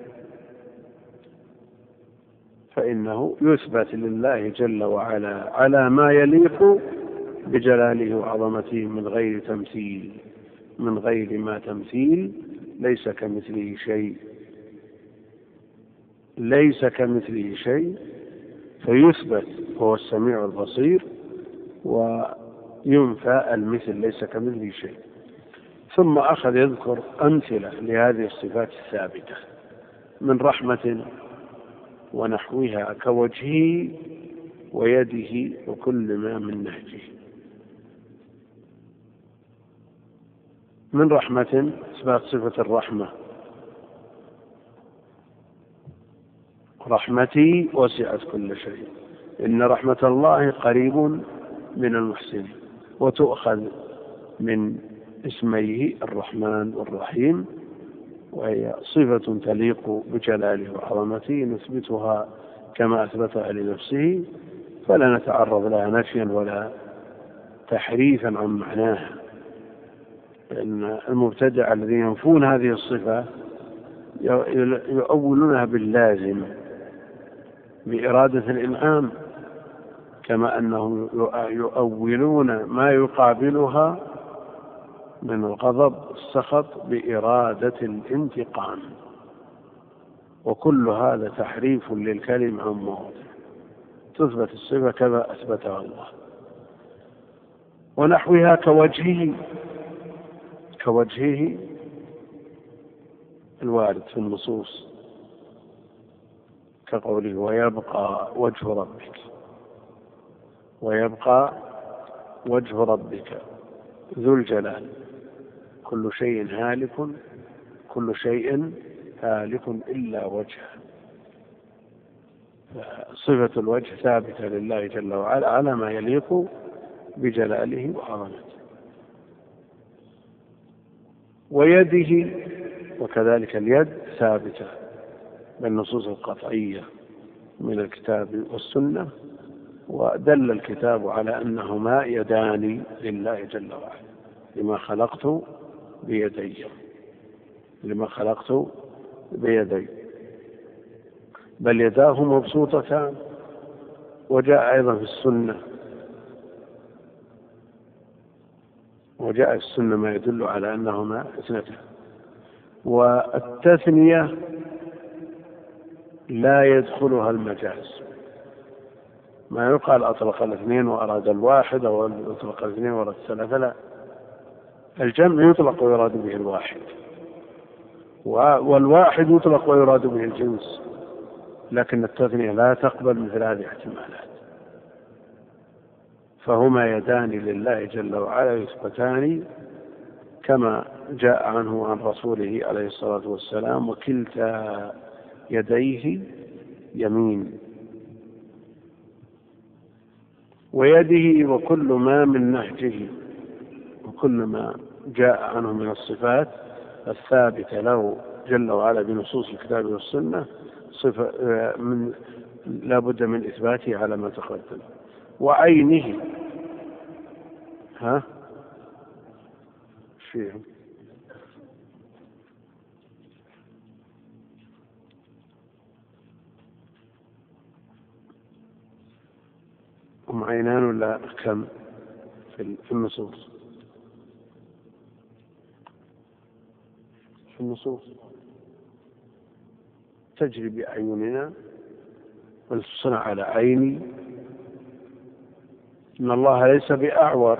فإنه يثبت لله جل وعلا على ما يليق بجلاله وعظمته من غير تمثيل، من غير ما تمثيل. ليس كمثله شيء، ليس كمثله شيء، فيثبت هو السميع البصير وينفى المثل، ليس كمثله شيء. ثم أخذ يذكر أمثلة لهذه الصفات الثابتة من رحمة ونحوها كوجهه ويده وكل ما من نهجه. من رحمة إثبات صفة الرحمة: رحمتي وسعت كل شيء، إن رحمة الله قريب من المحسنين. وتؤخذ من اسميه الرحمن والرحيم، وهي صفة تليق بجلاله وعظمته نثبتها كما أثبتها لنفسه، فلا نتعرض لها نفيا ولا تحريفا عن معناها. لأن المبتدع الذين ينفون هذه الصفة يؤولونها باللازم بإرادة الإنعام، كما أنهم يؤولون ما يقابلها من الغضب السخط بإرادة الانتقام، وكل هذا تحريف للكلم عن مواضعه. تثبت الصفة كما أثبتها الله. ونحوها كوجهه، كوجهه الوارد في النصوص كقوله: ويبقى وجه ربك، ويبقى وجه ربك ذو الجلال، كل شيء هالك، كل شيء هالك إلا وجهه. صفة الوجه ثابتة لله جل وعلا على ما يليق بجلاله وعظمته. ويده وكذلك اليد ثابتة بالنصوص القطعية من الكتاب والسنة، ودل الكتاب على أنهما يدان لله جل وعلا لما خلقت بيدي لما خلقت بيدي بل يداه مبسوطتان. وجاء أيضا في السنة وجاء في السنة ما يدل على أنهما اثنتان. والتثنية لا يدخلها المجاز، ما يقال أطلق الاثنين وأراد الواحد أو أطلق الاثنين وأراد الثلاثة، لا، الجمع يطلق ويراد به الواحد، والواحد يطلق ويراد به الجنس، لكن التثنية لا تقبل مثل هذه الاحتمالات. فهما يدان لله جل وعلا يثبتان كما جاء عنه عن رسوله عليه الصلاة والسلام: وكلتا يديه يمين. ويده وكل ما من نهجه وكل ما جاء عنه من الصفات الثابتة له جل وعلا بنصوص الكتاب والسنة صفة من لا بد من إثباته على ما تقدم. وعينه ها فيهم هم عينان ولا كم في النصوص؟ في النصوص تجري بأعيننا ولتصنع على عيني. إن الله ليس بأعور،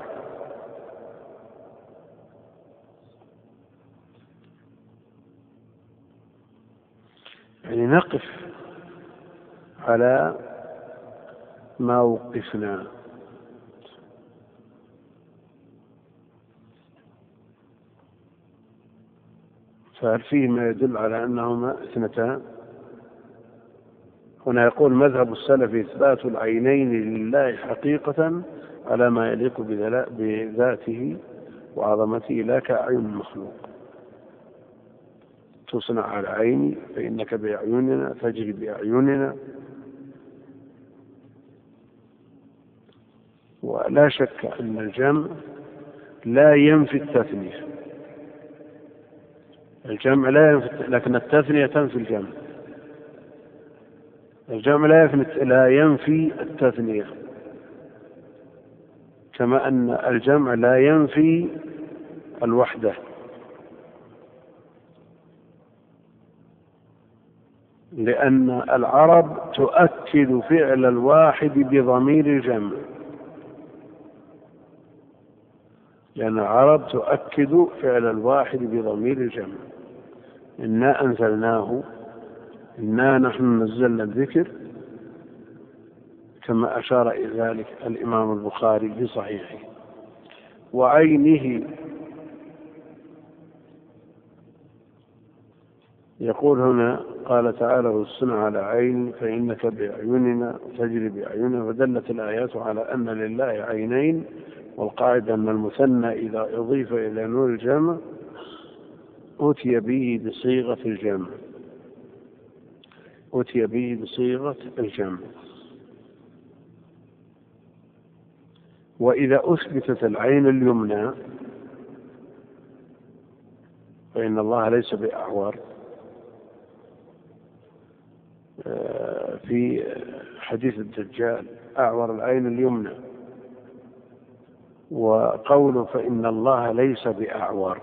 يعني نقف على ما وقفنا. فهل فيه ما يدل على أنهما اثنتان؟ هنا يقول مذهب السلف إثبات العينين لله حقيقة على ما يليق بذاته وعظمته لا كأعين المخلوق. تصنع على عيني فإنك بأعيننا تجري بأعيننا. ولا شك أن الجمع لا ينفي التثنية، الجمع لا ينفي، لكن التثنية تنفي الجمع. الجمع لا ينفي لا ينفي التثنية، كما أن الجمع لا ينفي الوحدة. لأن العرب تؤكد فعل الواحد بضمير الجمع، لأن العرب تؤكد فعل الواحد بضمير الجمع. إنا أنزلناه، إنا نحن نزلنا الذكر، كما أشار إلى ذلك الإمام البخاري في صحيحه. وعينه يقول هنا قال تعالى: والصنع على عين فإنك بأعيننا تجري بأعيننا. فدلت الآيات على أن لله عينين، والقاعدة أن المثنى إذا أضيف إلى نور الجمع أتي به بصيغة الجمع أتي به بصيغة الجمع. وإذا أثبتت العين اليمنى فإن الله ليس بأعور. في حديث الدجال أعور العين اليمنى، وقوله فإن الله ليس بأعور،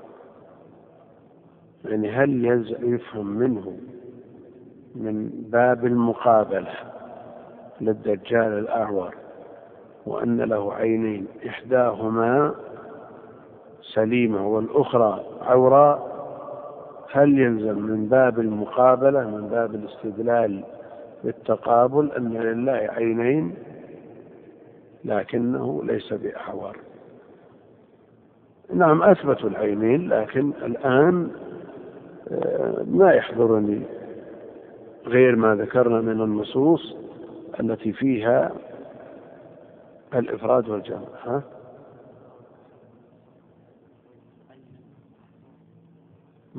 يعني هل يفهم منه من باب المقابلة للدجال الأعور وأن له عينين إحداهما سليمة والأخرى عوراء، هل يلزم من باب المقابلة من باب الاستدلال بالتقابل أن لله عينين لكنه ليس بأعور؟ نعم أثبتوا العينين، لكن الآن ما يحضرني غير ما ذكرنا من النصوص التي فيها الإفراد والجمع. ها؟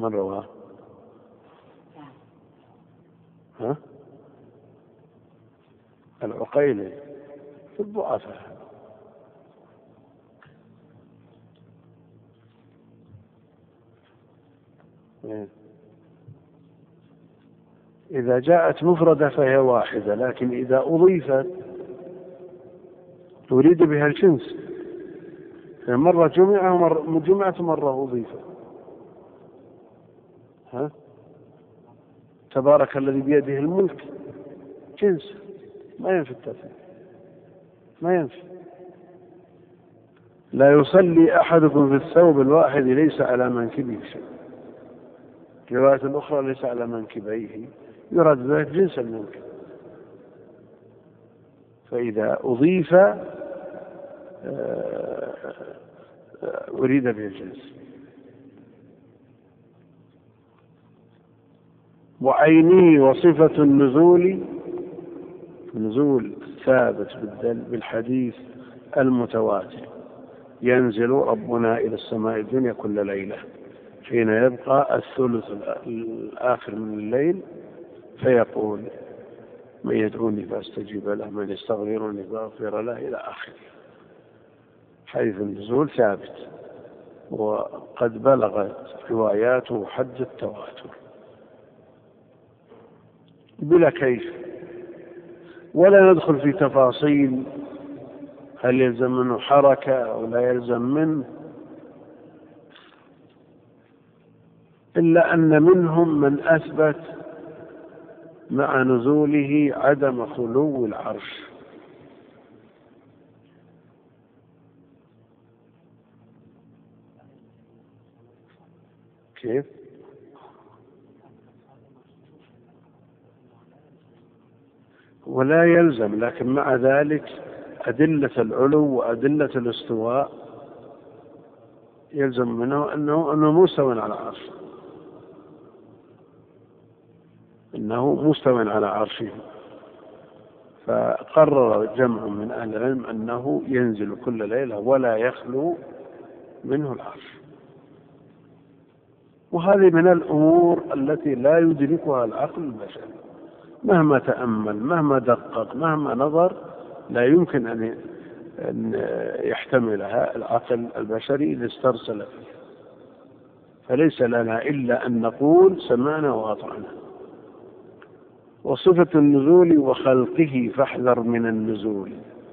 من رواه؟ ها؟ العقيلي في الضعفاء. إذا جاءت مفردة فهي واحدة، لكن إذا أضيفت تريد بها الجنس، مرة جمعة ومرة جمعة مرة أضيفت. ها؟ تبارك الذي بيده الملك جنس، ما ينفي التأثير، ما ينفي. لا يصلي أحدكم في الثوب الواحد ليس على منكبه شيء. في رواية الأخرى ليس على منكبيه، يراد ذلك جنس المنكب. فإذا أضيف أريد به الجنس. وعينه وصفة النزول، نزول ثابت بالحديث المتواتر، ينزل ربنا إلى السماء الدنيا كل ليلة حين يبقى الثلث الآخر من الليل، فيقول من يدعوني فأستجيب له، من يستغفرني فأغفر له، إلى آخره. حيث النزول ثابت، وقد بلغت رواياته حد التواتر بلا كيف. ولا ندخل في تفاصيل هل يلزم منه حركة أو لا يلزم منه، إلا أن منهم من أثبت مع نزوله عدم خلو العرش. كيف؟ ولا يلزم، لكن مع ذلك أدلة العلو وأدلة الاستواء يلزم منه أنه أنه مستوى على العرش، إنه مستوى على عرشه. فقرر جمع من أهل العلم أنه ينزل كل ليلة ولا يخلو منه العرش. وهذه من الأمور التي لا يدركها العقل البشري، مهما تأمل، مهما دقق، مهما نظر، لا يمكن أن يحتملها العقل البشري إذا استرسل فيه. فليس لنا إلا أن نقول سمعنا وأطعنا. وصفة النزول وخلقه فاحذر من النزول.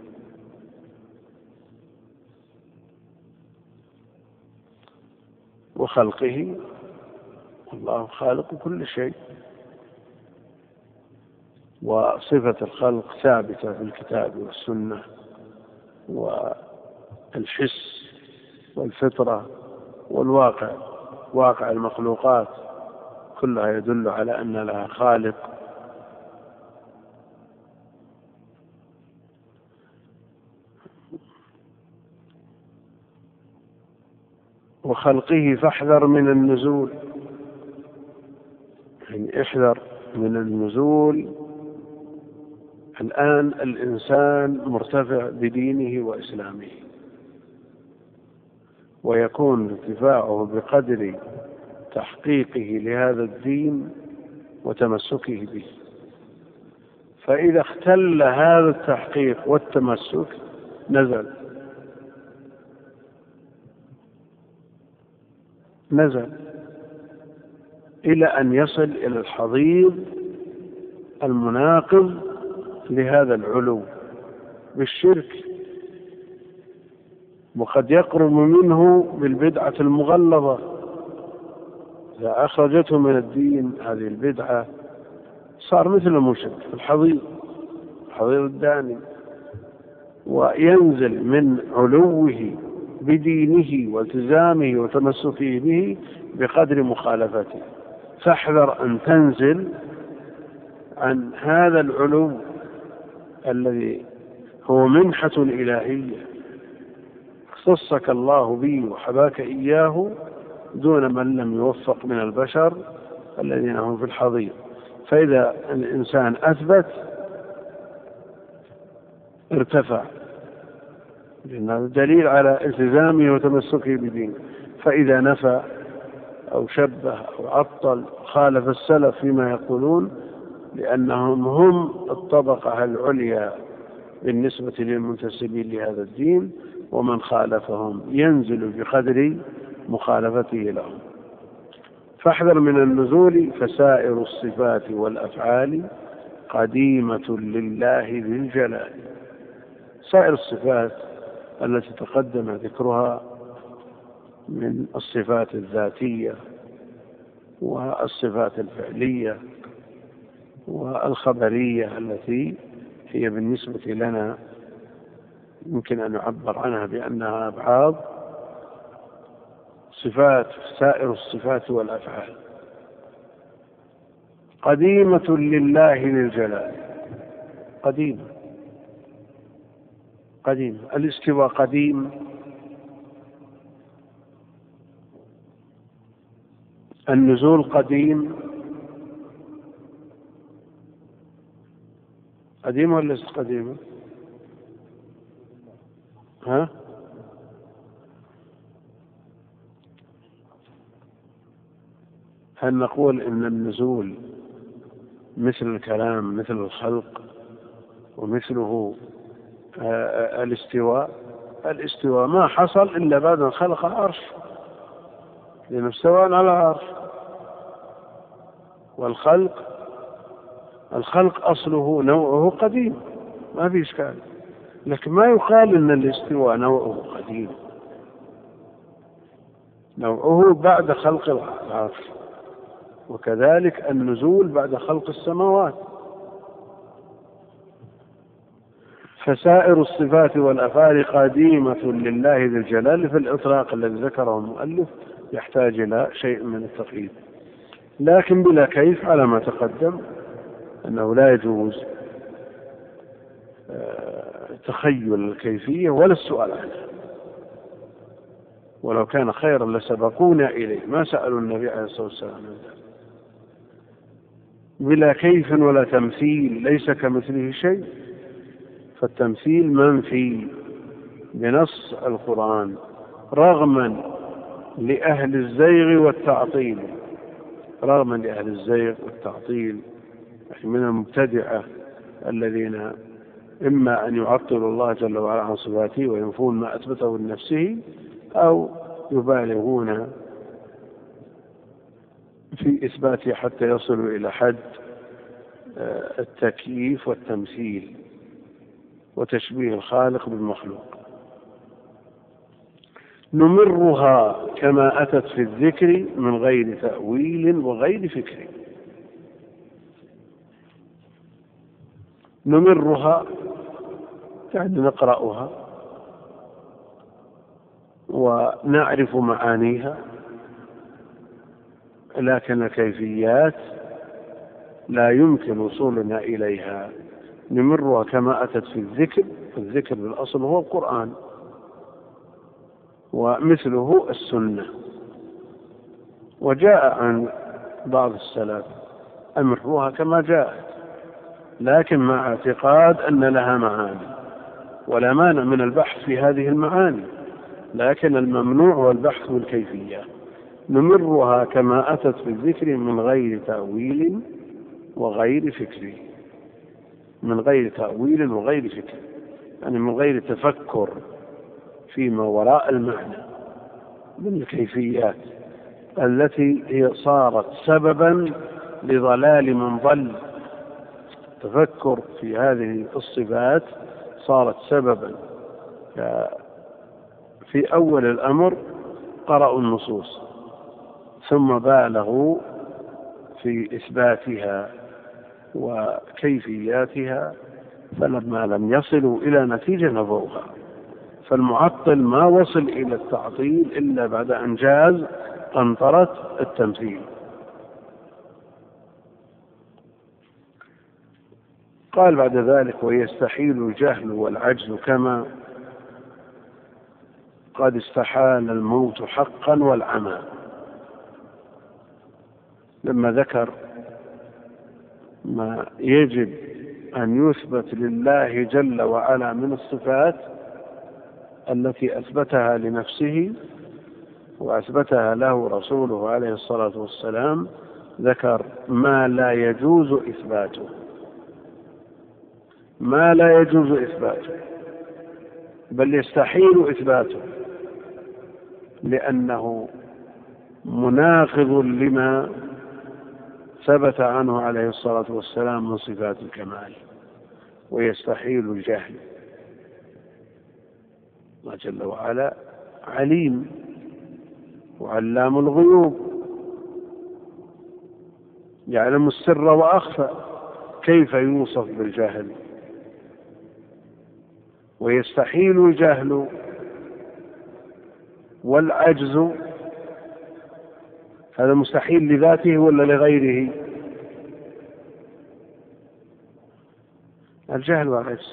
وخلقه، الله خالق كل شيء، وصفة الخلق ثابتة في الكتاب والسنة، والحس والفطرة والواقع، واقع المخلوقات كلها يدل على أن لها خالق. وخلقه فاحذر من النزول، يعني احذر من النزول. الآن الإنسان مرتفع بدينه وإسلامه، ويكون ارتفاعه بقدر تحقيقه لهذا الدين وتمسكه به. فإذا اختل هذا التحقيق والتمسك نزل نزل إلى أن يصل إلى الحضيض المناقض لهذا العلو بالشرك، وقد يقرب منه بالبدعة المغلظة. إذا أخرجته من الدين هذه البدعة صار مثل المشرك في الحضيض، الحضيض الداني، وينزل من علوه بدينه والتزامه وتمسكه به بقدر مخالفته. فاحذر أن تنزل عن هذا العلو الذي هو منحة إلهية اختصك الله به وحباك إياه دون من لم يوفق من البشر الذين هم في الحضيض. فإذا الإنسان أثبت ارتفع، لأن هذا دليل على التزامه وتمسكه بدينه. فإذا نفى أو شبه أو عطل خالف السلف فيما يقولون، لأنهم هم الطبقة العليا بالنسبة للمنتسبين لهذا الدين، ومن خالفهم ينزل بقدر مخالفته لهم. فاحذر من النزول، فسائر الصفات والأفعال قديمة لله ذي الجلال. سائر الصفات التي تقدم ذكرها من الصفات الذاتية والصفات الفعلية والخبرية التي هي بالنسبة لنا يمكن أن نعبر عنها بأنها أبعاد، صفات سائر الصفات والأفعال قديمة لله للجلال. قديمة قديمة الاستواء قديم، النزول قديم. قديمة ولا ليست قديمة؟ ها؟ هل نقول إن النزول مثل الكلام مثل الخلق ومثله آه الاستواء؟ الاستواء ما حصل إلا بعد أن خلق العرش، لأنه استوى على العرش. والخلق الخلق أصله نوعه قديم، ما في إشكال، لكن ما يقال إن الاستواء نوعه قديم، نوعه بعد خلق العرش. وكذلك النزول بعد خلق السماوات. فسائر الصفات والأفعال قديمة لله ذي الجلال. في الإطلاق الذي ذكره المؤلف يحتاج إلى شيء من التقييد، لكن بلا كيف على ما تقدم أنه لا يجوز تخيل الكيفية ولا السؤال عنها، ولو كان خيرا لسبقونا إليه، ما سألوا النبي عليه الصلاة والسلام. بلا كيف ولا تمثيل، ليس كمثله شيء، فالتمثيل منفي بنص القرآن رغما لأهل الزيغ والتعطيل، رغما لأهل الزيغ والتعطيل من المبتدعة الذين إما أن يعطلوا الله جل وعلا عن صفاته وينفون ما أثبته لنفسه، أو يبالغون في إثباته حتى يصلوا إلى حد التكييف والتمثيل وتشبيه الخالق بالمخلوق. نمرها كما أتت في الذكر من غير تأويل وغير فكر. نمرها يعني نقرأها ونعرف معانيها، لكن الكيفيات لا يمكن وصولنا إليها. نمرها كما أتت في الذكر، الذكر بالأصل هو القرآن ومثله السنة. وجاء عن بعض السلف أمروها كما جاءت، لكن مع اعتقاد أن لها معاني، ولا مانع من البحث في هذه المعاني، لكن الممنوع هو البحث بالكيفية. نمرها كما أتت في الذكر من غير تأويل وغير فكر، من غير تأويل وغير فكر يعني من غير تفكر فيما وراء المعنى من الكيفيات التي هي صارت سببا لضلال من ضل. تفكر في هذه الصفات صارت سببا. في أول الأمر قرأوا النصوص ثم بالغوا في إثباتها وكيفياتها، فلما لم يصلوا إلى نتيجة نبوها. فالمعطل ما وصل إلى التعطيل إلا بعد أن جاز قنطرة التمثيل. قال بعد ذلك: ويستحيل الجهل والعجز كما قد استحال الموت حقا والعمى. لما ذكر ما يجب أن يثبت لله جل وعلا من الصفات التي أثبتها لنفسه، وأثبتها له رسوله عليه الصلاة والسلام ذكر ما لا يجوز إثباته، ما لا يجوز إثباته بل يستحيل إثباته، لأنه مناقض لما ثبت عنه عليه الصلاة والسلام من صفات الكمال، ويستحيل الجهل. الله جل وعلا عليم وعلام الغيوب، يعلم السر وأخفى، كيف يوصف بالجهل؟ ويستحيل الجهل والعجز، هذا مستحيل لذاته ولا لغيره؟ الجهل والعجز.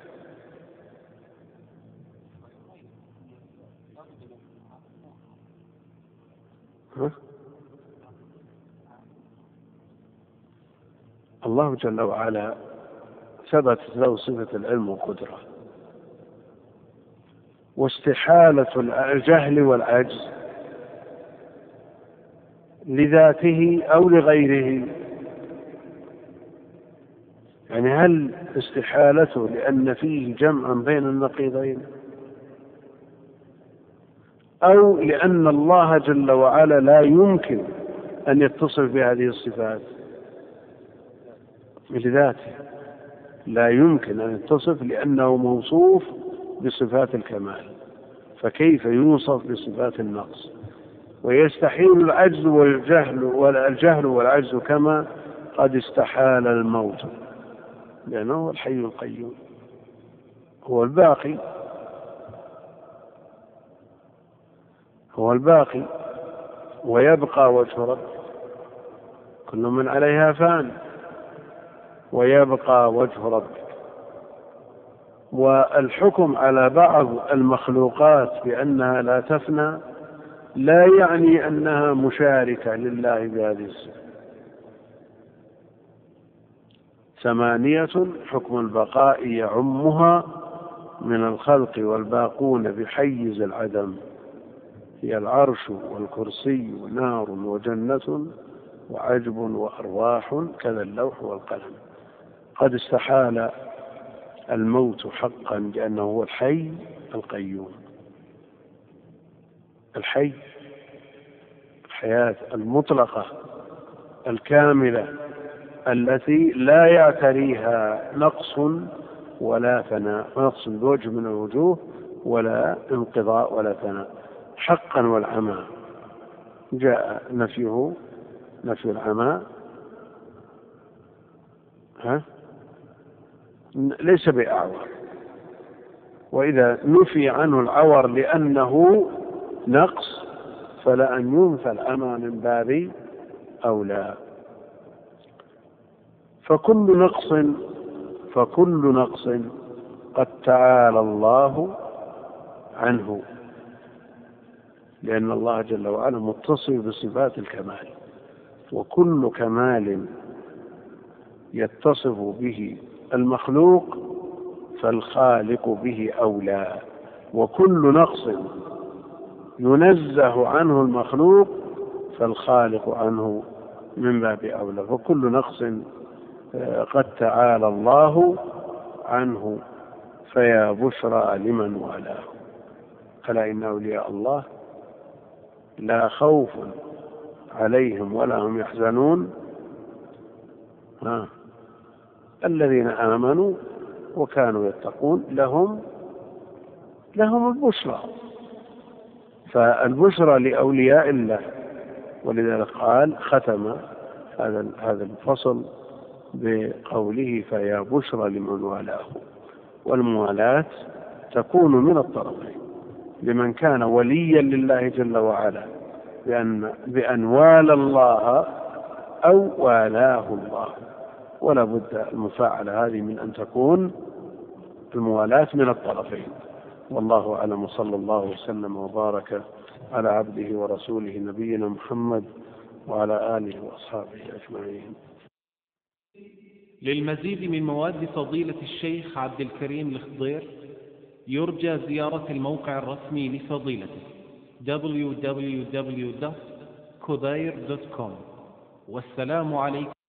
ها؟ الله جل وعلا ثبت له صفة العلم والقدرة، واستحالة الجهل والعجز لذاته أو لغيره. يعني هل استحالته لأن فيه جمعا بين النقيضين، أو لأن الله جل وعلا لا يمكن أن يتصف بهذه الصفات لذاته، لا يمكن أن يتصف لأنه موصوف بصفات الكمال، فكيف يوصف بصفات النقص؟ ويستحيل العجز والجهل والجهل والعجز كما قد استحال الموت، لأنه هو الحي القيوم، هو الباقي، هو الباقي ويبقى وجه ربك، كل من عليها فان ويبقى وجه ربك. والحكم على بعض المخلوقات بأنها لا تفنى لا يعني أنها مشاركة لله بهذه الصفة. ثمانية حكم البقاء يعمها من الخلق والباقون بحيز العدم، هي العرش والكرسي ونار وجنة وعجب وأرواح كذا اللوح والقلم. قد استحال الموت حقا لأنه هو الحي القيوم، الحي، الحياة المطلقة الكاملة التي لا يعتريها نقص ولا فناء، نقص بوجه من الوجوه ولا انقضاء ولا فناء حقا. والعمى جاء نفيه، نفي العمى ها ليس بأعور، وإذا نفي عنه العور لأنه نقص فلا أن ينفى العمى من باب أولى. فكل نقص فكل نقص قد تعالى الله عنه، لأن الله جل وعلا متصف بصفات الكمال، وكل كمال يتصف به المخلوق فالخالق به أولى، وكل نقص ينزه عنه المخلوق فالخالق عنه من باب أولى. فكل نقص قد تعالى الله عنه، فيا بشرى لمن والاه. ألا إن أولياء الله لا خوف عليهم ولا هم يحزنون ها الذين آمنوا وكانوا يتقون لهم لهم البشرى. فالبشرى لأولياء الله، ولذلك قال ختم هذا هذا الفصل بقوله فيا بشرى لمن والاه. والموالاة تكون من الطرفين، لمن كان وليا لله جل وعلا بأن, بأن والى الله أو والاه الله، ولا بد المفاعلة هذه من أن تكون الموالاة من الطرفين. والله أعلم، صلى الله وسلم وبارك على عبده ورسوله نبينا محمد وعلى آله وأصحابه أجمعين. للمزيد من مواد فضيلة الشيخ عبد الكريم الخضير يرجى زيارة الموقع الرسمي لفضيلته دبليو دبليو دبليو دوت كودير دوت كوم. والسلام عليكم.